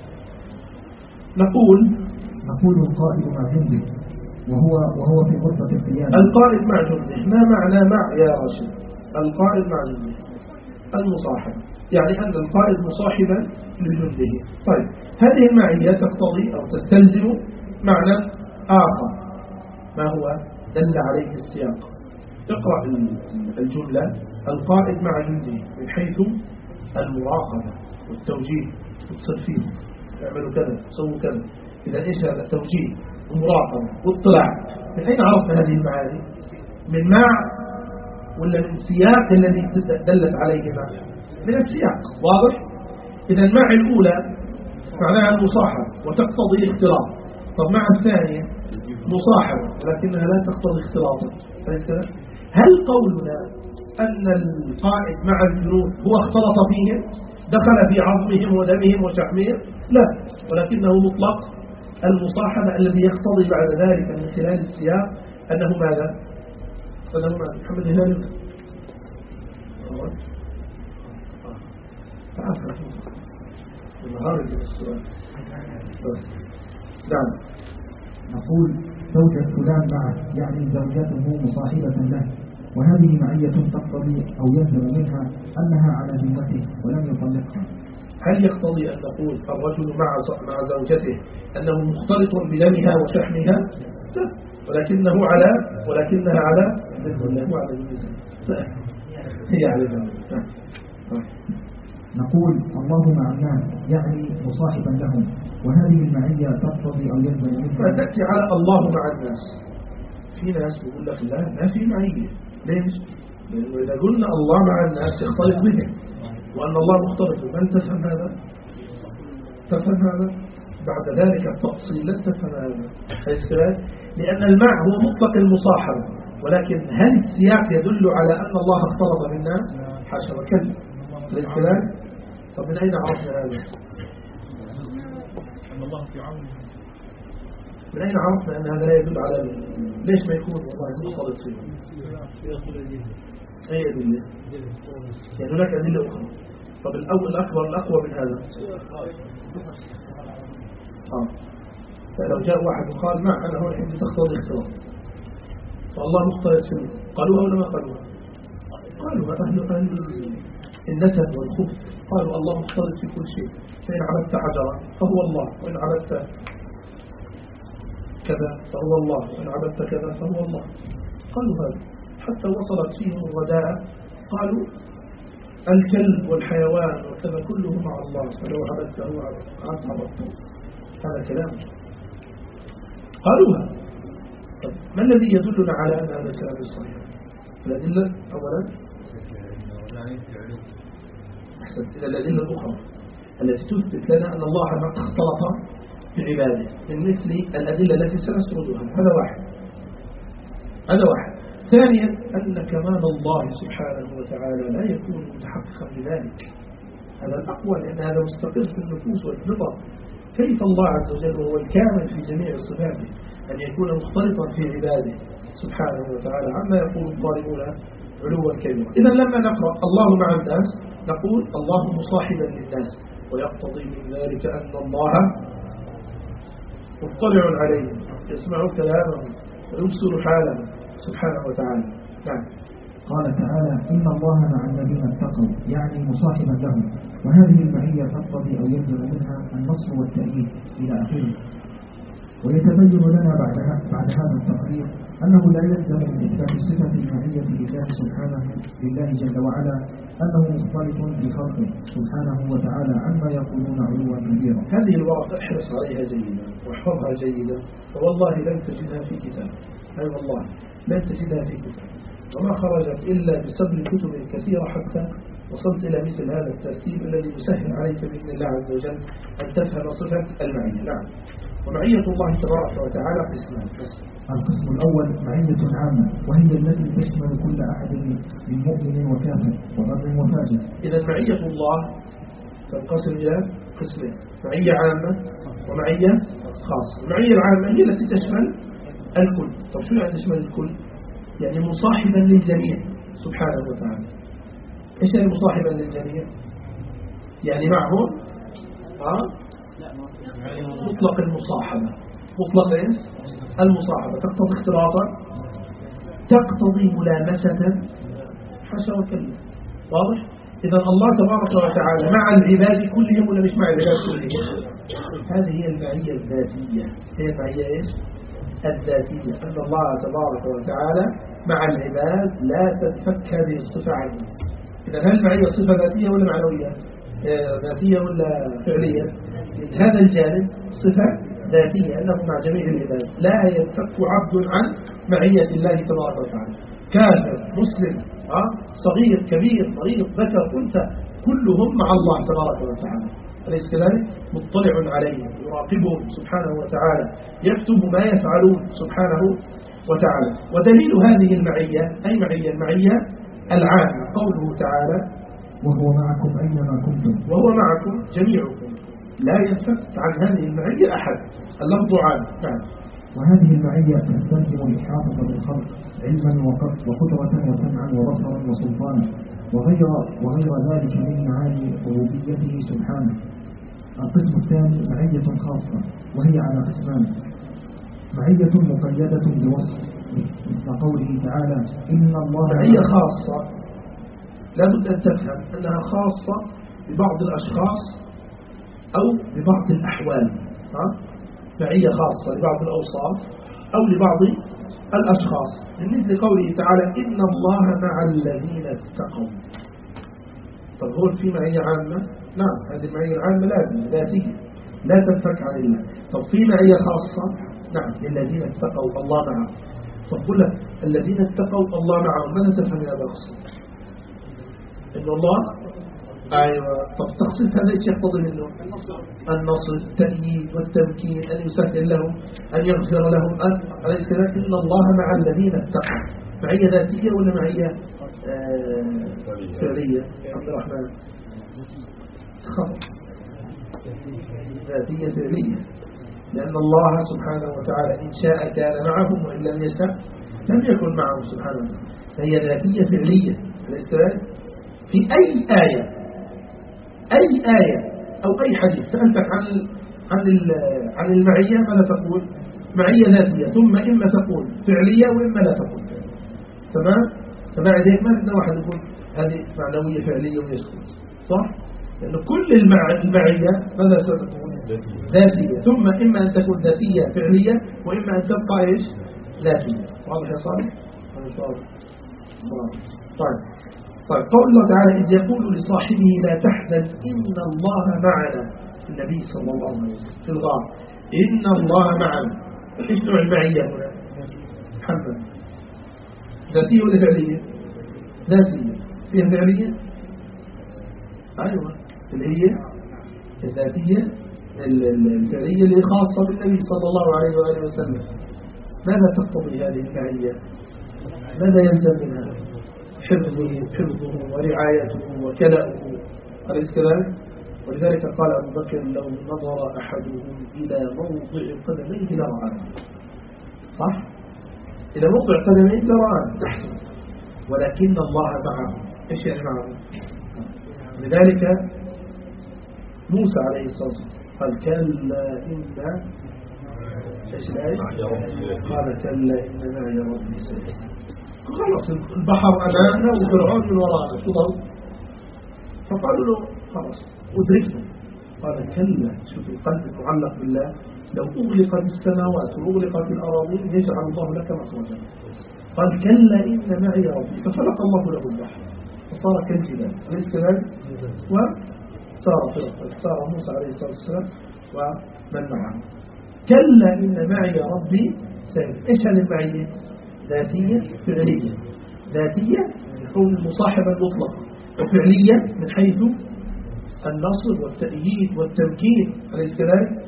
نقول القائد مع جنده وهو في غرفة القيادة. القائد مع جنده، ما معنى مع يا راشد؟ القائد مع جنده المصاحب، يعني أن القائد مصاحبا لجنده. طيب هذه المعية تقتضي أو تستلزم معنى آخر، ما هو؟ دل عليه السياق. اقرأ الجملة القائد مع جنده من حيث المراقبة والتوجيه والتصرفين، اعملوا كذا سووا كذا. إذا إيش هذا؟ التوجيه والمراقبة والاطلاع. من أين عرفنا هذه المعاني؟ من مع ولا من سياق الذي دلت عليه مع؟ من السياق. واضح؟ إذا مع الأولى معناها المصاحبة وتقتضي الاختلاط. طب مع الثانية مصاحبة ولكنها لا تقتضي اختلاطا. هل قولنا أن القائد مع الجنود هو اختلط فيهم، دخل في عظمهم ودمهم وشحمهم؟ لا، ولكنه مطلق المصاحبة الذي يقتضي بعد ذلك من خلال السياق أنه ماذا؟ محمد هلال نعم. نقول زوجة فلان معه يعني زوجته مصاحبة له، وهذه معية تقتضي أو يلزم منها أنها على ذمته ولم يطلقها. هل يقتضي أن نقول الرجل مع زوجته أنه مختلط بدمها وشحمها؟ لا، ولكنها على ذمته وعلى ذمته. هي على ذمته. نقول الله مع الناس يعني مصاحبا لهم، وهذه المعية تقتضي أو يلزم منها. فتأتي على الله مع الناس. في ناس بيقول لك لا ما في معية. ليش؟ لأنه إذا قلنا الله مع الناس يختلط بهم، وأن الله مختلط. من تفهم هذا؟ تفهم هذا؟ بعد ذلك التفصيل لا تفهم هذا. لأن المع هو مطلق المصاحبة، ولكن هل السياق يدل على أن الله اختلط بالناس؟ حاشا وكلا. للكلام. طب من أين عرفنا هذا؟ أن الله في عون. من أين عرفنا أن هذا لا يدل على ليش ما يكون والله مختلط فيه؟ أي أدلة؟ يعني هناك أدلة أخرى. طب الأقوى من هذا فلو جاء واحد وقال ما أنا هون عندي تقتضي اختلاط فالله مختلط فيه، قالوها ولا ما قالوها؟ قالوا أهل النسب والخبث قالوا الله مختلط في كل شيء، فإن عبدت حجرا فهو الله، وإن عبدت كذا فهو الله، وإن عبدت كذا فهو الله. قالوا هذا. حتى وصلت فيهم الرداء قالوا الكلب والحيوان وكذا كله مع الله، فلو عبدته عبدته. هذا كلام قالوها. طب ما الذي يدلنا على أن هذا الكلام صحيح؟ الأدلة أولا أحسنت إلى الأدلة الأخرى التي تثبت لنا أن الله ما اختلط بعباده من مثل الأدلة التي سنسردها. هذا واحد. ثانيا أن كمال الله سبحانه وتعالى لا يكون متحققا بذلك. هذا الأقوى، لأن هذا مستقر في النفوس والنظر. كيف الله عز وجل وهو الكامل في جميع صفاته أن يكون مختلطا في عباده سبحانه وتعالى عما يقول الظالمون علوا كبيرا. إذا لما نقرأ الله مع الناس نقول الله مصاحبا للناس، ويقتضي من ذلك أن الله مطلع عليهم يسمع كلامهم ويبصر حالهم سبحانه وتعالى. نعم. قال تعالى إن الله مع الذين اتقوا، يعني مصاحبا لهم، وهذه المعية تقتضي أو يلزم منها النصر والتأييد إلى آخره. ويتبين لنا بعد هذا التقرير أنه لا يلزم من إثبات صفة المعية لله سبحانه لله جل وعلا أنه مختلط في خلقه سبحانه وتعالى عما يقولون علوا كبيرا. هذه الورقة احرص عليها جيدا واحفظها جيدا، فوالله لن تجدها في كتاب. أي والله لن تجدها في كتاب، وما خرجت إلا بسبب كتب كثيرة حتى وصلت إلى مثل هذا الترتيب الذي يسهل عليك بإذن الله عز وجل أن تفهم صفة المعية. نعم. ومعية الله تبارك وتعالى قسمان. القسم الأول معية عامة، وهي التي تشمل كل أحد من مؤمن وكافر وبر وفاجر. إذا معية الله تنقسم إلى قسمين: معية عامة ومعية خاصة. المعية العامة هي التي تشمل الكل. طب شو يعني تشمل الكل؟ يعني مصاحبا للجميع سبحانه وتعالى. إيش يعني مصاحبا للجميع؟ يعني معهم مطلق المصاحبة. مطلق إيش؟ المصاحبة تقتضي اختلاطا، تقتضي ملامسة، حاشا وكلا. واضح؟ إذا الله تبارك وتعالى مع العباد كلهم ولا مش مع العباد كلهم؟ هذه هي المعية الذاتية. هي المعية إيش؟ الذاتية. أن الله تبارك وتعالى مع العباد لا تنفك هذه الصفة عنه. إذا هل المعية صفة ذاتية ولا معنوية؟ ذاتية ولا فعلية؟ هذا الجانب صفة ذاتية، أنه مع جميع العباد لا ينفك عبد عن معية الله تبارك وتعالى. كافر مسلم صغير كبير مريض ذكر أنثى كلهم مع الله تبارك وتعالى. أليس كذلك؟ مطلع عليهم يراقبهم سبحانه وتعالى، يكتب ما يفعلون سبحانه وتعالى. ودليل هذه المعية أي معية؟ المعية العامة. قوله تعالى وهو معكم أينما كنتم. وهو معكم جميعكم، لا ينفك عن هذه المعية أحد. اللفظ عام. نعم. وهذه المعية تستلزم الإحاطة بالخلق علما وقدرة وسمعا وبصرا وسلطانا وغير ذلك من معاني ربوبيته سبحانه. القسم الثاني معية خاصة، وهي على قسمان: معية مقيدة بوصف مثل قوله تعالى إن الله. معية خاصة لابد أن تفهم أنها خاصة ببعض الأشخاص أو ببعض الأحوال. معية خاصة لبعض الأوصاف أو لبعض الأشخاص، من مثل قوله تعالى إن الله مع الذين اتقوا. طب هو في معية عامة؟ نعم، هذه المعية العامة لازم ذاتية لا تنفك عن الله. طب في معية خاصة؟ نعم، للذين اتقوا الله معهم. طب قل لك الذين اتقوا الله معهم، ماذا تفهم هذا القصد؟ إن الله أيوة. طب التخصيص هذا ايش يقتضي منه؟ النصر، التأييد والتمكين، أن يسهل لهم، أن يغفر لهم، أليس كذلك؟ إن الله مع الذين اتقوا. معية ذاتية ولا معية فعلية؟ عبد الرحمن خطأ. ذاتية فعلية، لأن الله سبحانه وتعالى إن شاء كان معهم وإن لم يشاء لم يكن معهم سبحانه وتعالى. فهي ذاتية فعلية. أليس كذلك؟ في أي آية أو أي حديث سألتك عن المعية ماذا تقول؟ معية ذاتية، ثم إما تقول فعلية وإما لا تقول فعلية. تمام؟ فبعد ذلك ما تقدر واحد يقول هذه معنوية فعلية ويسكت، صح؟ لأن كل المعية ماذا ستكون؟ ذاتية، ثم إما أن تكون ذاتية فعلية وإما أن تبقى إيش؟ ذاتية. واضح يا صالح؟ طيب قول الله تعالى إذ يقول لصاحبه لا تحزن إن الله معنا. النبي صلى الله عليه وسلم في الغار إن الله معنا. إيش نوع المعية هنا؟ محمد ذاتية ولا فعلية؟ ذاتية. فيها فعلية؟ أيوة اللي هي الذاتية الفعلية اللي خاصة بالنبي صلى الله عليه وآله وسلم. ماذا تقتضي هذه المعية؟ ماذا يلزم منها؟ حفظه ورعايته وكلاؤه. أليس كذلك؟ ولذلك قال أبو بكر لو نظر أحدهم إلى موضع قدميه لرآه. صح؟ إلى موضع قدميه لرآه تحته، ولكن الله معه. إيش يعني معه؟ لذلك موسى عليه الصلاة والسلام قال كلا إن إيش الآية؟ قال كلا إن معي ربي سيهدين. خلاص البحر أمامنا وفرعون من وراءنا فضل، فقالوا له خلاص أدركنا. قال كلا، شوف القلب المعلق بالله، لو أغلقت السماوات وأغلقت الأراضين يجعل الله لك مخرجا. قال كلا إن معي ربي، فخلق الله له البحر فصار كالجبال. أليس كذلك؟ وصار موسى عليه الصلاة والسلام ومن معه. كلا إن معي ربي سيهدين. إيش هذه المعية؟ ذاتية فعلية. ذاتية من حول المصاحبة المطلقة، وفعلية من حيث النصر والتأييد والتمكين. أليس كذلك؟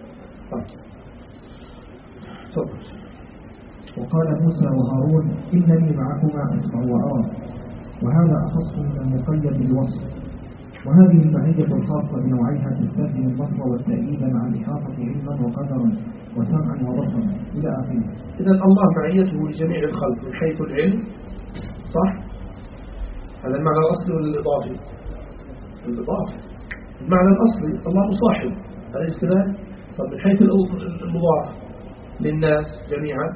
وقال موسى وهارون إنني معكما أسمع وأرى، وهذا أخص من المقيد بالوصف. وهذه المعية الخاصة بنوعيها تستلزم النصر والتأييد مع الإحاطة علما وقدرا وسمعا وبصرا إلى آخره. إذا الله معيته لجميع الخلق من حيث العلم. صح؟ هذا المعنى الأصلي ولا الإضافي؟ الإضافي. المعنى الأصلي الله مصاحب. أليس كذلك؟ طب من حيث المضاف للناس جميعا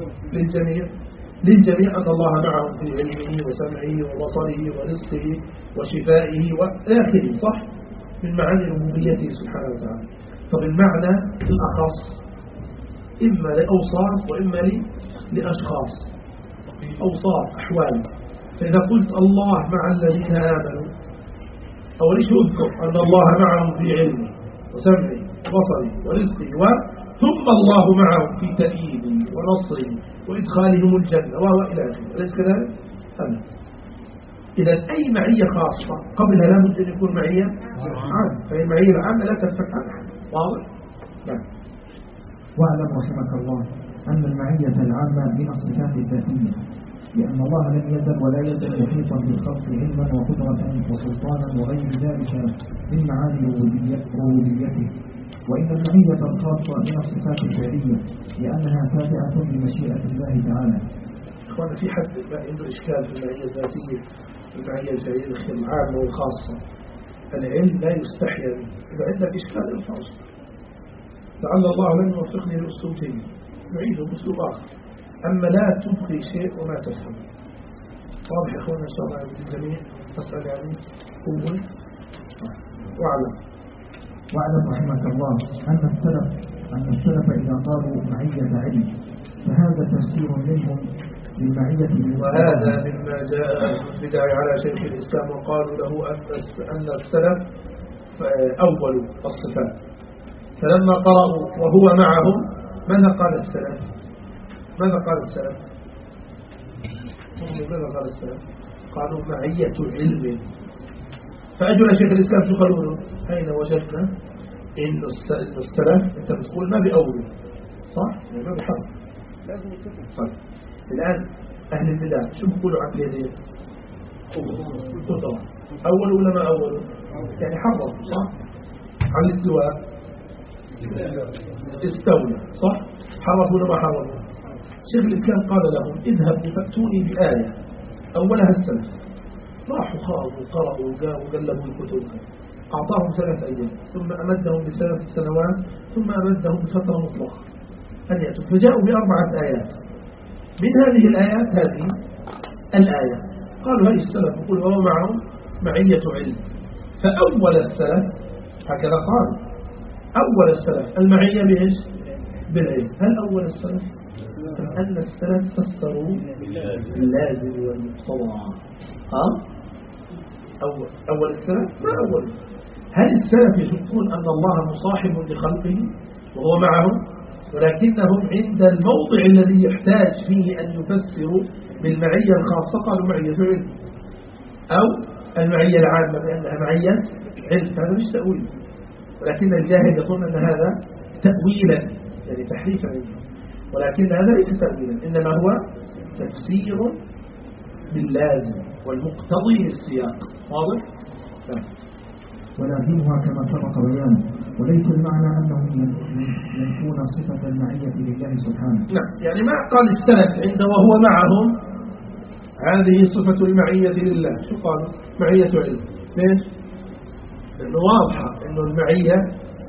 للجميع أن الله معهم في علمه وسمعه وبصره ورزقه وشفائه وآخره. صح؟ من معاني ربوبيته سبحانه وتعالى. طب المعنى الأخص إما لأوصاف وإما لأشخاص. أوصاف أحوال. فإذا قلت الله مع الذين آمنوا، أول شيء أذكر أن الله معهم في علمه وسمعه وبصره ورزقه ثم الله معهم في تأييده ونصره وإدخالهم الجنة وهو إلى آخره. أليس كذلك؟ إذا أي معية خاصة قبلها لابد أن يكون معية عامة، فهي المعية العامة لا تنفك عنها. واضح؟ نعم. واعلم رحمك الله أن المعية العامة من الصفات الذاتية، لأن الله لم يزل ولا يزل محيطا بالخلق علما وقدرة وسلطانا وغير ذلك من معاني ربوبيته. وإن المعية الخاصة من الصفات الفعلية لأنها تابعة لمشيئة الله تعالى. إخوانا في حد عنده إشكال في المعية الذاتية المعية الفعلية العامة والخاصة. العلم لا يستحيا منه. إذا عندك إشكال الفاظ لعل الله لن يوفقني لأسلوبين نعيده بأسلوب آخر. أما لا تبقي شيء وما تفهم. واضح يا أخوانا إن شاء الله عند الجميع. أسأل يعني قوة. واعلم رحمك الله أن السلف إذا قالوا معية علم فهذا تفسير منهم للمعية. وهذا مما جاء البدع على شيخ الإسلام وقالوا له أن السلف أول الصفات. فلما قرأوا وهو معهم ماذا قال السلف؟ ماذا قال السلف؟ قالوا معية علم. فأجل شيخ الإسلام شو قالوا له؟ أين وجدنا إن السلف أنت بتقول ما بأول صح؟ يعني ما بحرف لازم يكون. الآن أهل البدع شو بيقولوا عن اليدين؟ قدرة. أول ولا ما أول؟ يعني حرف صح؟ على الاستواء استولى صح؟ حرف ولا ما حرف؟ شيخ الإسلام قال لهم اذهبوا فأتوني بآية أولها السلف. راحوا خاضوا وقرأوا وقلبوا الكتب. أعطاهم 3 أيام ثم أمدهم ب3 سنوات ثم أمدهم بفترة مطلقة أن يأتوا. فجاءوا ب4 آيات. من هذه الآيات هذه الآية قالوا هاي السلف يقول وهو معهم معية علم. فأول السلف هكذا قال أول السلف المعية بإيش؟ بالعلم. هل أول السلف؟ أن السلف فسروا اللازم والمقتضى. أول السلف ما أول. هل السلف يشكون أن الله مصاحب لخلقه وهو معهم، ولكنهم عند الموضع الذي يحتاج فيه أن يفسروا بالمعية الخاصة قالوا معية علم، أو المعية العامة بأنها معية علم؟ هذا مش تأويل، ولكن الجاهل يظن أن هذا تأويلا يعني تحريفا منه، ولكن هذا ليس تأويلا، إنما هو تفسير باللازم والمقتضي للسياق. واضح؟ لا. ولازمها كما سبق بيانه، وليس المعنى أنهم ينفون صفة المعية لله سبحانه. نعم، يعني ما قال السلف عند وهو معهم هذه صفة المعية لله، شو قالوا؟ معية علم. ليش؟ لأنه واضحة أنه المعية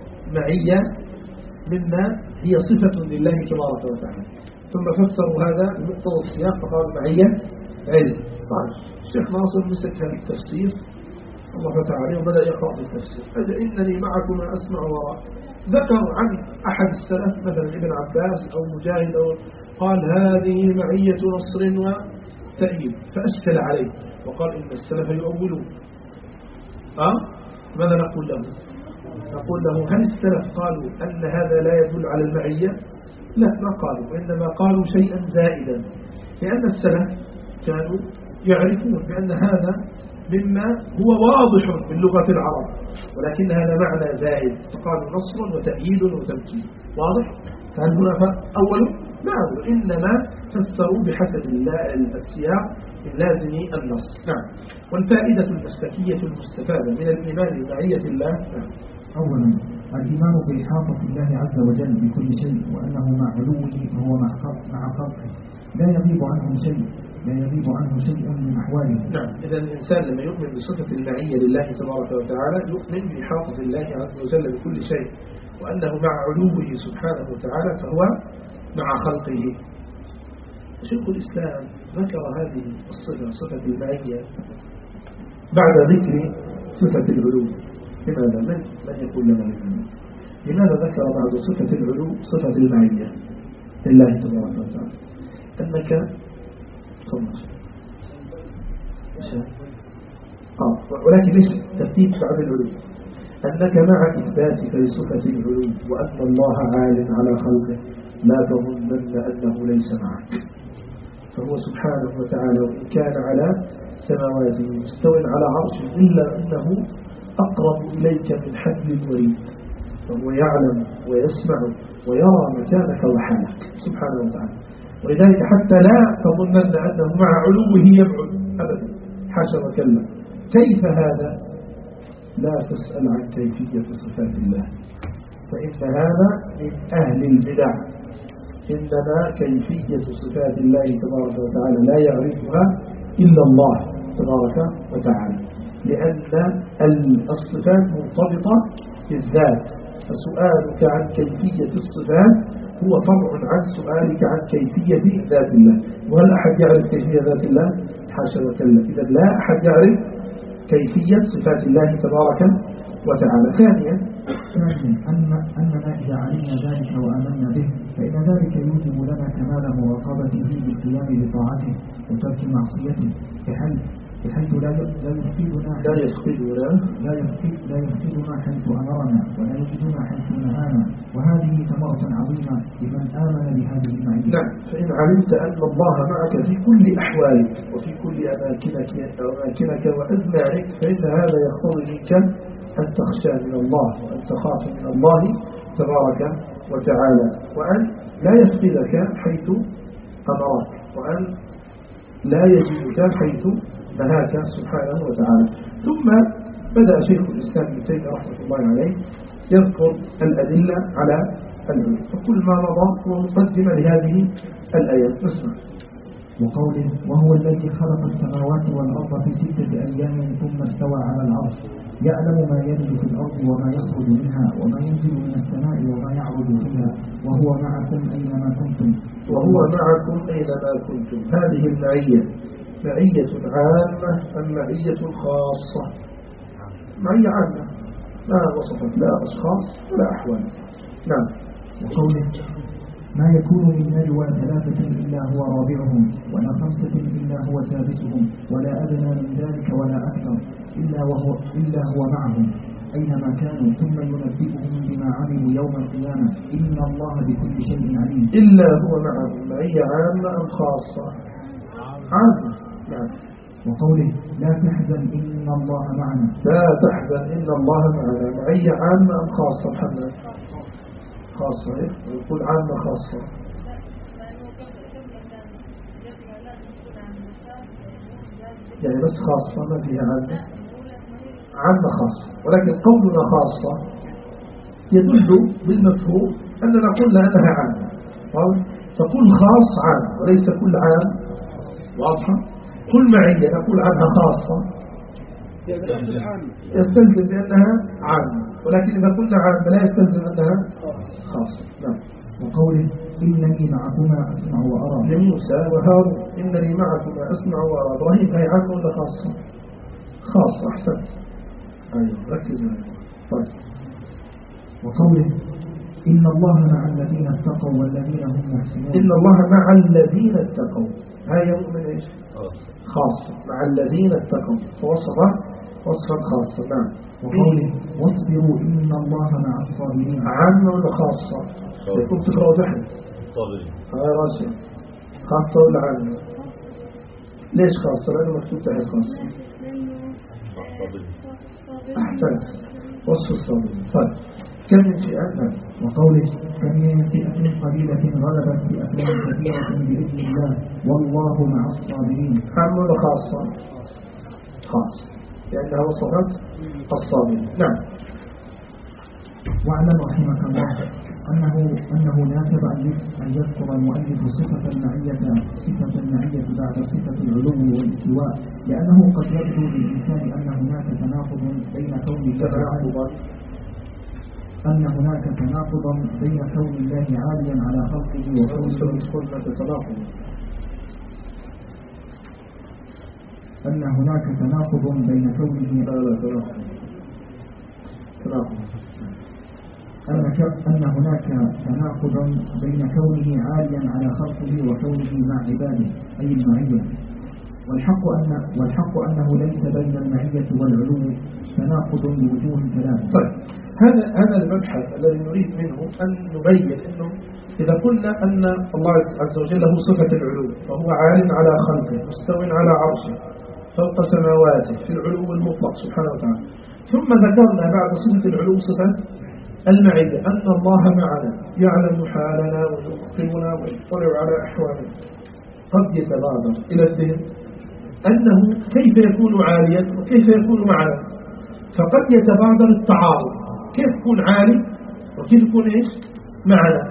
منا هي صفة لله تبارك وتعالى، ثم فسروا هذا بمقتضى السياق فقالوا معية علم. طيب الشيخ ناصر مسك هذا التفسير الله تعالى وبدأ يقرأ بالتفسير، أجل إنني معكم أسمع وراء. ذكر عن أحد السلف مثلا ابن عباس أو مجاهد أو قال هذه معية نصر وتأييد، فأشكل عليه وقال إن السلف يؤولون. ماذا نقول له؟ نقول له هل السلف قالوا أن هذا لا يدل على المعية؟ لا، ما قالوا، وإنما قالوا شيئا زائدا، لأن السلف كانوا يعرفون بأن هذا مما هو واضح من لغة العرب، ولكن هذا معنى زائد، فقالوا نصر وتأييد وتمكين. واضح؟ فهل هنا أول؟ ما أول، إنما فسروا بحسب السياق من لازم النص. نعم. والفائدة المسلكية المستفادة من الإيمان بمعية الله. نعم. أولا الإيمان بإحاطة الله عز وجل بكل شيء، وأنه مع علوه فهو مع خلقه لا يغيب عنه شيء من أحواله. نعم، إذا الإنسان لما يؤمن بصفة المعية لله تبارك وتعالى يؤمن بإحاطة الله عز وجل بكل شيء، وأنه مع علوه سبحانه وتعالى فهو مع خلقه. شيخ الإسلام ذكر هذه الصفة، صفة المعية، بعد ذكر صفة العلو. لماذا؟ من يقول لنا لماذا ذكر بعد صفة العلو صفة المعية لله تبارك وتعالى؟ أنك ولكن ليش ترتيب بعد العلو؟ أنك مع إثباتك لصفة العلو وأن الله عال على خلقه لا تظنن أنه ليس معك، فهو سبحانه وتعالى وإن كان على سماواته مستوٍ على عرشه إلا أنه أقرب إليك من حبل الوريد، فهو يعلم ويسمع ويرى مكانك وحالك سبحانه وتعالى. ولذلك حتى لا تظنن أنه مع علوه يبعد أبدا، حاشا وكلا. كيف هذا؟ لا تسأل عن كيفية صفات الله، فإن هذا من أهل البدع، إنما كيفية صفات الله تبارك وتعالى لا يعرفها إلا الله تبارك وتعالى، لأن الصفات مرتبطة بالذات، فسؤالك عن كيفية الصفات هو فرع عن سؤالك عن كيفية ذات الله. وهل أحد يعرف كيفية ذات الله؟ حاشا وكلا. إذا لا أحد يعرف كيفية صفات الله تبارك وتعالى. ثانيا أننا إذا علمنا ذلك وآمنا به فإن ذلك يوجب لنا كمال مراقبته بالقيام بطاعته وترك معصيته، بحيث لا يفقدنا حيث أمرنا ولا يجدنا حيث نهانا، وهذه ثمرة عظيمة لمن آمن بهذه المعية. نعم، فإن علمت أن الله معك في كل أحوالك وفي كل أماكنك وأزمانك فإن هذا يقتضي منك أن تخشى من الله وأن تخاف من الله تبارك وتعالى، وأن لا يفقدك حيث أمرك، وأن لا يجدك حيث نهاك سبحانه وتعالى. ثم بدأ شيخ الإسلام ابن تيمية رحمة الله عليه يذكر الأدلة على العلو، فكل ما مضى هو مقدمة لهذه الآيات. نسمع. وقوله وهو الذي خلق السماوات والأرض في 6 أيام ثم استوى على العرش يعلم ما يلج في الأرض وما يخرج منها وما ينزل من السماء وما يعرض فيها وهو معكم أينما كنتم. هذه المعية معية عامة أم معية خاصة؟ معية عامة لا وصفت لا أشخاص ولا أحوال. نعم. ما يكون من نجوى ثلاثة إلا هو رابعهم ولا خمسة إلا هو سادسهم ولا أدنى من ذلك ولا أكثر إلا هو معهم أينما كانوا ثم ينبئهم بما عملوا يوم القيامة إن الله بكل شيء عليم. إلا هو معهم معية عامة أم خاصة؟ عامة. نعم. وقوله لا تحزن إن الله معنا. لا تحزن إن الله معنا معية عامة أم خاصة محمد؟ خاصة. يقول عامة خاصة. يعني بس خاصة ما فيها عامة. عامة خاصة، ولكن قولنا خاصة يدل بالمفهوم أن نقول لأنها عامة. فكل خاص عام وليس كل عام. واضحة؟ كل معية نقول عنها خاصة يستلزم بأنها عامة، ولكن إذا قلنا عامة لا يستلزم أنها خاصة. نعم. وقوله إنني معكما أسمع وأرى لموسى وهارون إنني معكما أسمع وأرى. إبراهيم هي عامة ولا خاصة؟ خاصة. أحسن. أيوة ركز. طيب. وقوله إن الله مع الذين اتقوا والذين هم محسنون. إن الله مع الذين اتقوا. هاي من إيش؟ خاصة. مع الذين اتقوا فوصفه وصفا خاصة. نعم. وقوله واصبروا إن الله مع الصابرين. عامة ولا خاصة؟ يكون تقرأوا تحت صابرين. هاي راسي خاصة ولا عامة؟ ليش خاصة؟ لأنه مكتوب تحت خاصة. أحسنت. وصف الصابرين. طيب كم من فئة؟ وقوله كم من فئة قليلة غلبت فئة كثيرة بإذن الله والله مع الصابرين. عامة ولا خاصة؟ خاصة لأنها وصفت الصابرين. نعم. واعلم رحمك الله أنه ناسب أن يذكر المؤلف صفة المعية بعد صفة العلو والاستواء، لأنه قد يبدو للإنسان أن هناك تناقض بين كون الله عاليا على خلقه أن هناك تناقض بين كونه أن هناك تناقضا بين كونه عاليا على خلقه وكونه مع عباده أي المعية، والحق أنه ليس بين المعية والعلو تناقض بوجوه ثلاث. طيب هذا المبحث الذي نريد منه أن نبين أنه إذا قلنا أن الله عز وجل له صفة العلو فهو عال على خلقه مستو على عرشه فوق سماواته في العلو المطلق سبحانه وتعالى، ثم ذكرنا بعد صفة العلو صفة المعية أن الله معنا يعلم حالنا ويخبرنا ويطلع على أحوالنا. قد يتبادر إلى الذهن أنه كيف يكون عاليا وكيف يكون معنا، فقد يتبادر التعارض، كيف يكون عالي وكيف يكون إيش معنا.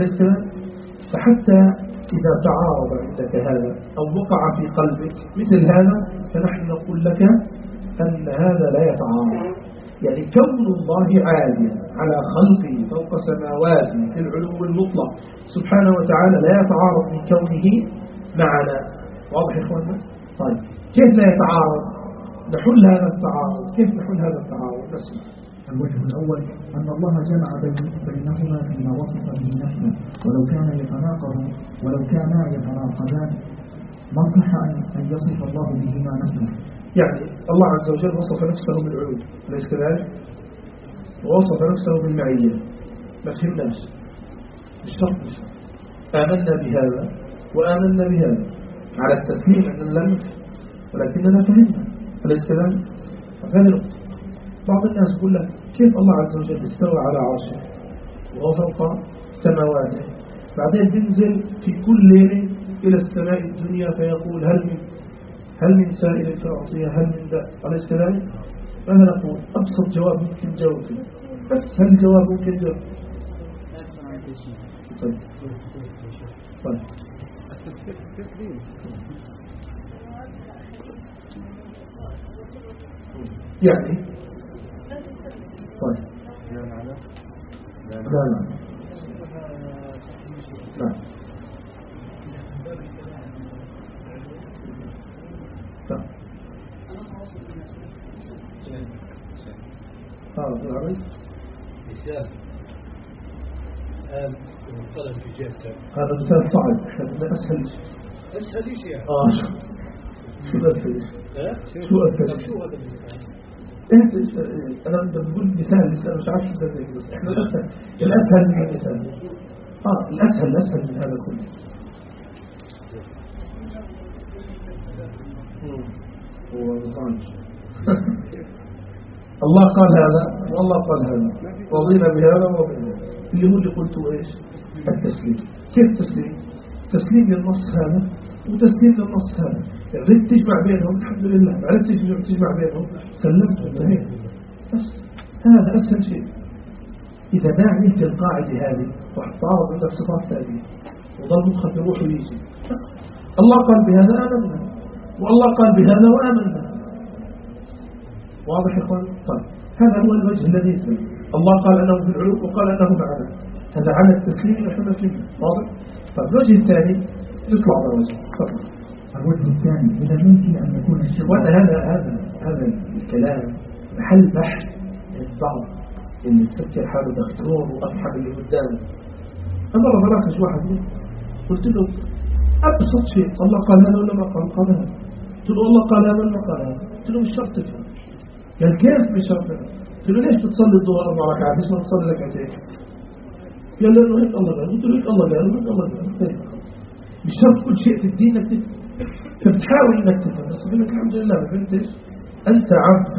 فحتى إذا تعارض عندك هذا أو وقع في قلبك مثل هذا فنحن نقول لك أن هذا لا يتعارض. يعني كون الله عاليا على خلقه فوق سماواته في العلو المطلق سبحانه وتعالى لا يتعارض من كونه معنا. واضح يا إخواننا؟ طيب كيف لا يتعارض؟ نحل هذا التعارض. كيف نحل هذا التعارض؟ نسمع. الوجه الأول أن الله جمع بينهما فيما وصف به نفسه، ولو كانا يتناقضان ما صح أن يصف الله بهما نفسه. يعني الله عز وجل وصف نفسه بالعلو أليس كذلك؟ ووصف نفسه بالمعية. ما فهمناش بالشرط آمنا بهذا وآمنا بهذا على التسليم أننا لم نفهم ولكننا فهمنا أليس كذلك؟ فهذا نقطة. بعض الناس يقول لك كيف الله عز وجل استوى على عرشه وهو فوق سماواته، بعدين بينزل في كل ليلة إلى السماء الدنيا فيقول هل من سائل فأعطيه هل من داء أليس كذلك؟ ماذا نقول؟ أبسط جواب ممكن جاوب كده، بس هل الجواب ممكن جاوب؟ طيب يعني طيب لا القلم في جهته. هذا مثال صعب، احنا بدنا أسهل شيء. أسهل شيء يعني. شو أسهل شيء؟ شو أسهل شيء؟ شو هذا المثال؟ أنا بقول مثال لسه مش عارف شو بدك، بس إحنا الأسهل من المثال. الأسهل من هذا كله. الله قال هذا والله قال هذا، رضينا بهذا وبهذا، اللي هو اللي قلته إيش؟ التسليم. كيف التسليم؟ تسليم للنص هذا وتسليم للنص هذا، ردت تجمع بينهم الحمد لله، عرفت تجمع بينهم سلمت وانتهيت. بس هذا أسهل شيء. إذا داعي في القاعدة هذه واحتارض عندك صفات ثانية وظل مخك يروح ويجي، الله قال بهذا آمنا والله قال بهذا وآمنا. واضح يا اخوان؟ طيب هذا هو الوجه الذي يسمى الله قال أنه في العلو وقال أنه معنا، هذا على التسليم نحن فيه. واضح؟ طيب الوجه الثاني يطلع على الوجه. طبعا الوجه الثاني إذا ممكن أن يكون الشرك، هذا الكلام محل بحث للبعض اللي تفكر حاله دكتور وأفحم اللي قدامه. أنا مرة براكش واحد منه قلت له أبسط شيء، الله قال هذا ولا ما قال هذا؟ قلت له الله قال هذا ولا ما قال هذا؟ قلت له مش شرط تفهم. قال كيف مش شرط تفهم؟ قلت له ليش بتصلي الظهر 4 ركعات ليش ما تصلي ركعتين؟ قال لأنه هيك الله قال. قلت له هيك الله قال وهيك الله قال. مش شرط كل شيء في الدين انك تفهم، فبتحاول انك تفهم، بس بقول لك الحمد لله ما فهمتش، انت عبد.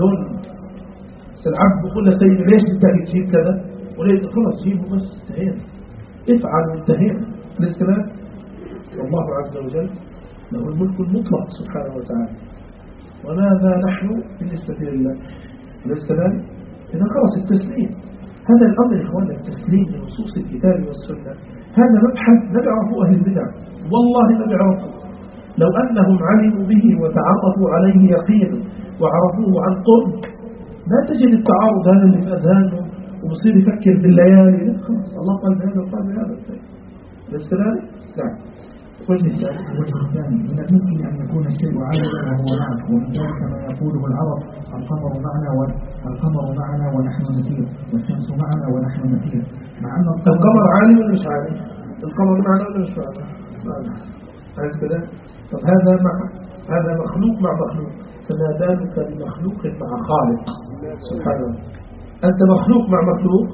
العبد بقول له سيدي ليش انت تجيب كذا وليس خلاص جيبه بس انتهينا، افعل وانتهينا. الاستماع والله عز وجل له الملك المطلق سبحانه وتعالى، وماذا نحن بالنسبة لله؟ الاستماع إذا خلص التسليم. هذا الأمر يا إخوانا، التسليم لنصوص الكتاب والسنة، هذا مبحث ما بيعرفوه أهل البدع، والله ما بيعرفوه. لو أنهم علموا به وتعرفوا عليه يقينا وعرفوه عن قرب ما تجد التعارض هذا اللي في أذهانهم ومصير يفكر بالليالي. لا خلاص الله قال بهذا وقال بهذا. الاستماع نعم. الوجه الثاني إذا ممكن أن يكون الشيء عالما وهو معك، ومن ذلك ما يقوله العرب القمر معنا ونحن نسير، والشمس معنا ونحن نسير، مع أن القمر عالي ولا مش عالي؟ القمر معنا ولا مش معنا؟ عايز كده؟ طب هذا مخلوق مع مخلوق، فما بالك بمخلوق مع خالق سبحانه. أنت مخلوق مع مخلوق،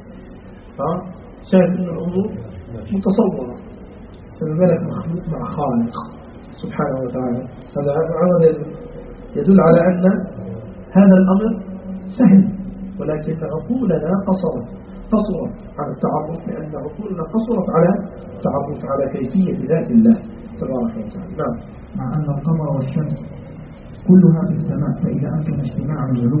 شايف إن الأمور متصورة، فما بالك مخلوق مع خالق سبحانه وتعالى. هذا يدل على أن هذا الأمر سهل، ولكن عقولنا قصرت على التعرف، لأن عقولنا قصرت على التعرف على كيفية ذات الله تبارك وتعالى. نعم. مع أن القمر والشمس كلها في السماء، فإذا أمكن اجتماع العلو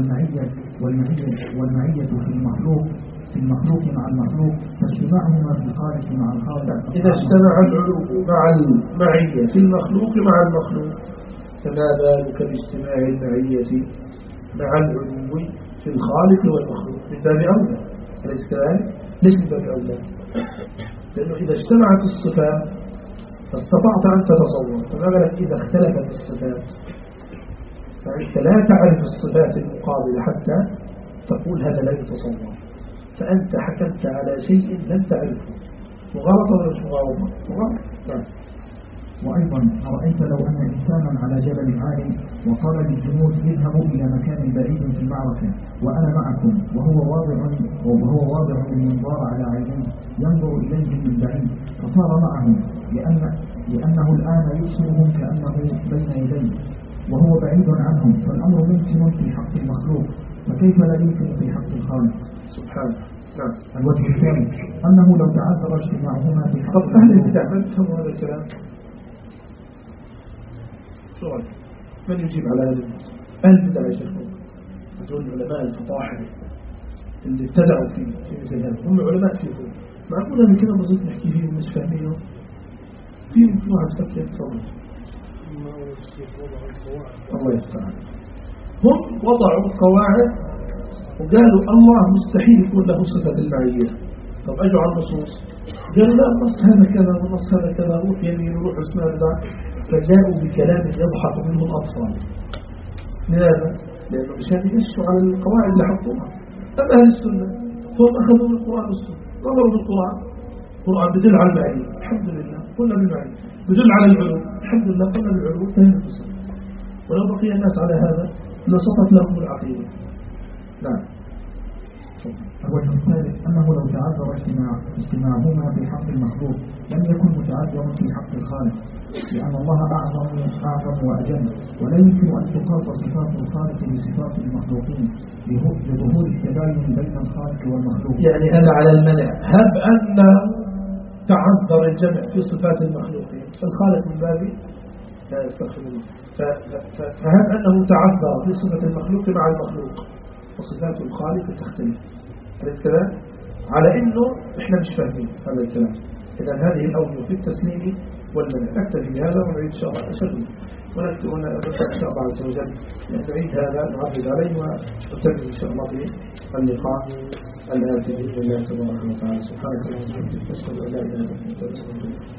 والمعية في المخلوق مع المخلوق، فاجتماعهما في الخالق مع الخالق. إذا اجتمع العلو مع المعية في المخلوق مع المخلوق، فما بالك باجتماع المعية مع العلو في الخالق والمخلوق؟ من باب أولى. أليس كذلك؟ ليش من باب أولى؟ لأنه إذا اجتمعت الصفات فاستطعت أن تتصور، فما بالك إذا اختلفت الصفات؟ فأنت لا تعرف الصفات المقابلة حتى تقول هذا لا يتصور، فأنت حكمت على شيء لم تعرفه. مغالطة ولا مش مغالطة؟ مغالطة. وأيضا أرأيت لو أن إنسانا على جبل عالي وقال للجنود اذهبوا إلى مكان بعيد في المعركة وأنا معكم، وهو واضع المنظار على عينيه ينظر إليهم من بعيد، فصار معهم لأنه الآن يبصرهم كأنه بين يديه وهو بعيد عنهم، فالأمر ممكن في حق المخلوق، فكيف لا يمكن في حق الخالق سبحانه. نعم. الوجه الثاني أنه لو تعذر اجتماعهما في حق طب أهل البدع من تفهموا هذا الكلام؟ سؤال من يجيب على هذا النص؟ أهل البدع يا شيخ، هذول العلماء الفطاحل اللي ابتدعوا في مثل هذا، هم علماء فيهم، معقول أن كده بسيط نحكي فيهم مش فاهمينهم؟ فيهم في واحد فكر تصور. الله يستعان. هم وضعوا قواعد وقالوا الله مستحيل يكون له صفة المعية. طب أجوا على النصوص قالوا لا، النص هذا كذا والنص هذا كذا، روح يمين وروح شمال، فجاءوا بكلام يضحك منه الأطفال. لماذا؟ لأنه مشان يمشوا على القواعد اللي حطوها. أما أهل السنة فهم أخذوا من القرآن والسنة، نظروا بالقرآن القرآن بدل على المعين الحمد لله قلنا بالمعين، بدل على العلوم الحمد لله قلنا بالعلوم انتهى المسألة. ولو بقي الناس على هذا لسقط لهم العقيدة. نعم. الوجه الثالث أنه لو تعذر اجتماعهما في حق المخلوق لم يكن متعذرا في حق الخالق، لأن الله أعظم وأجل، ولا يمكن أن تقاس صفات الخالق بصفات المخلوقين لظهور التباين بين الخالق والمخلوق. يعني هذا على المنع. هب أنه تعذر الجمع في صفات المخلوقين فالخالق من باب لا يستغفر الله، فهب أنه تعذر في صفة المخلوق مع المخلوق وصفات الخالق تختلف. هذا الكلام على إنه إحنا مش فاهمين هذا الكلام. إذا هذه الأوجه في التسليم والمنع. نكتفي بهذا ونعيد إن شاء الله أشد ونكتب إن شاء الله عز وجل نعيد هذا نعرض عليه ونتبع إن شاء الله في اللقاء الآتي بإذن الله تبارك وتعالى. سبحانك اللهم وبحمدك أشهد أن لا إله إلا أنت أستغفرك.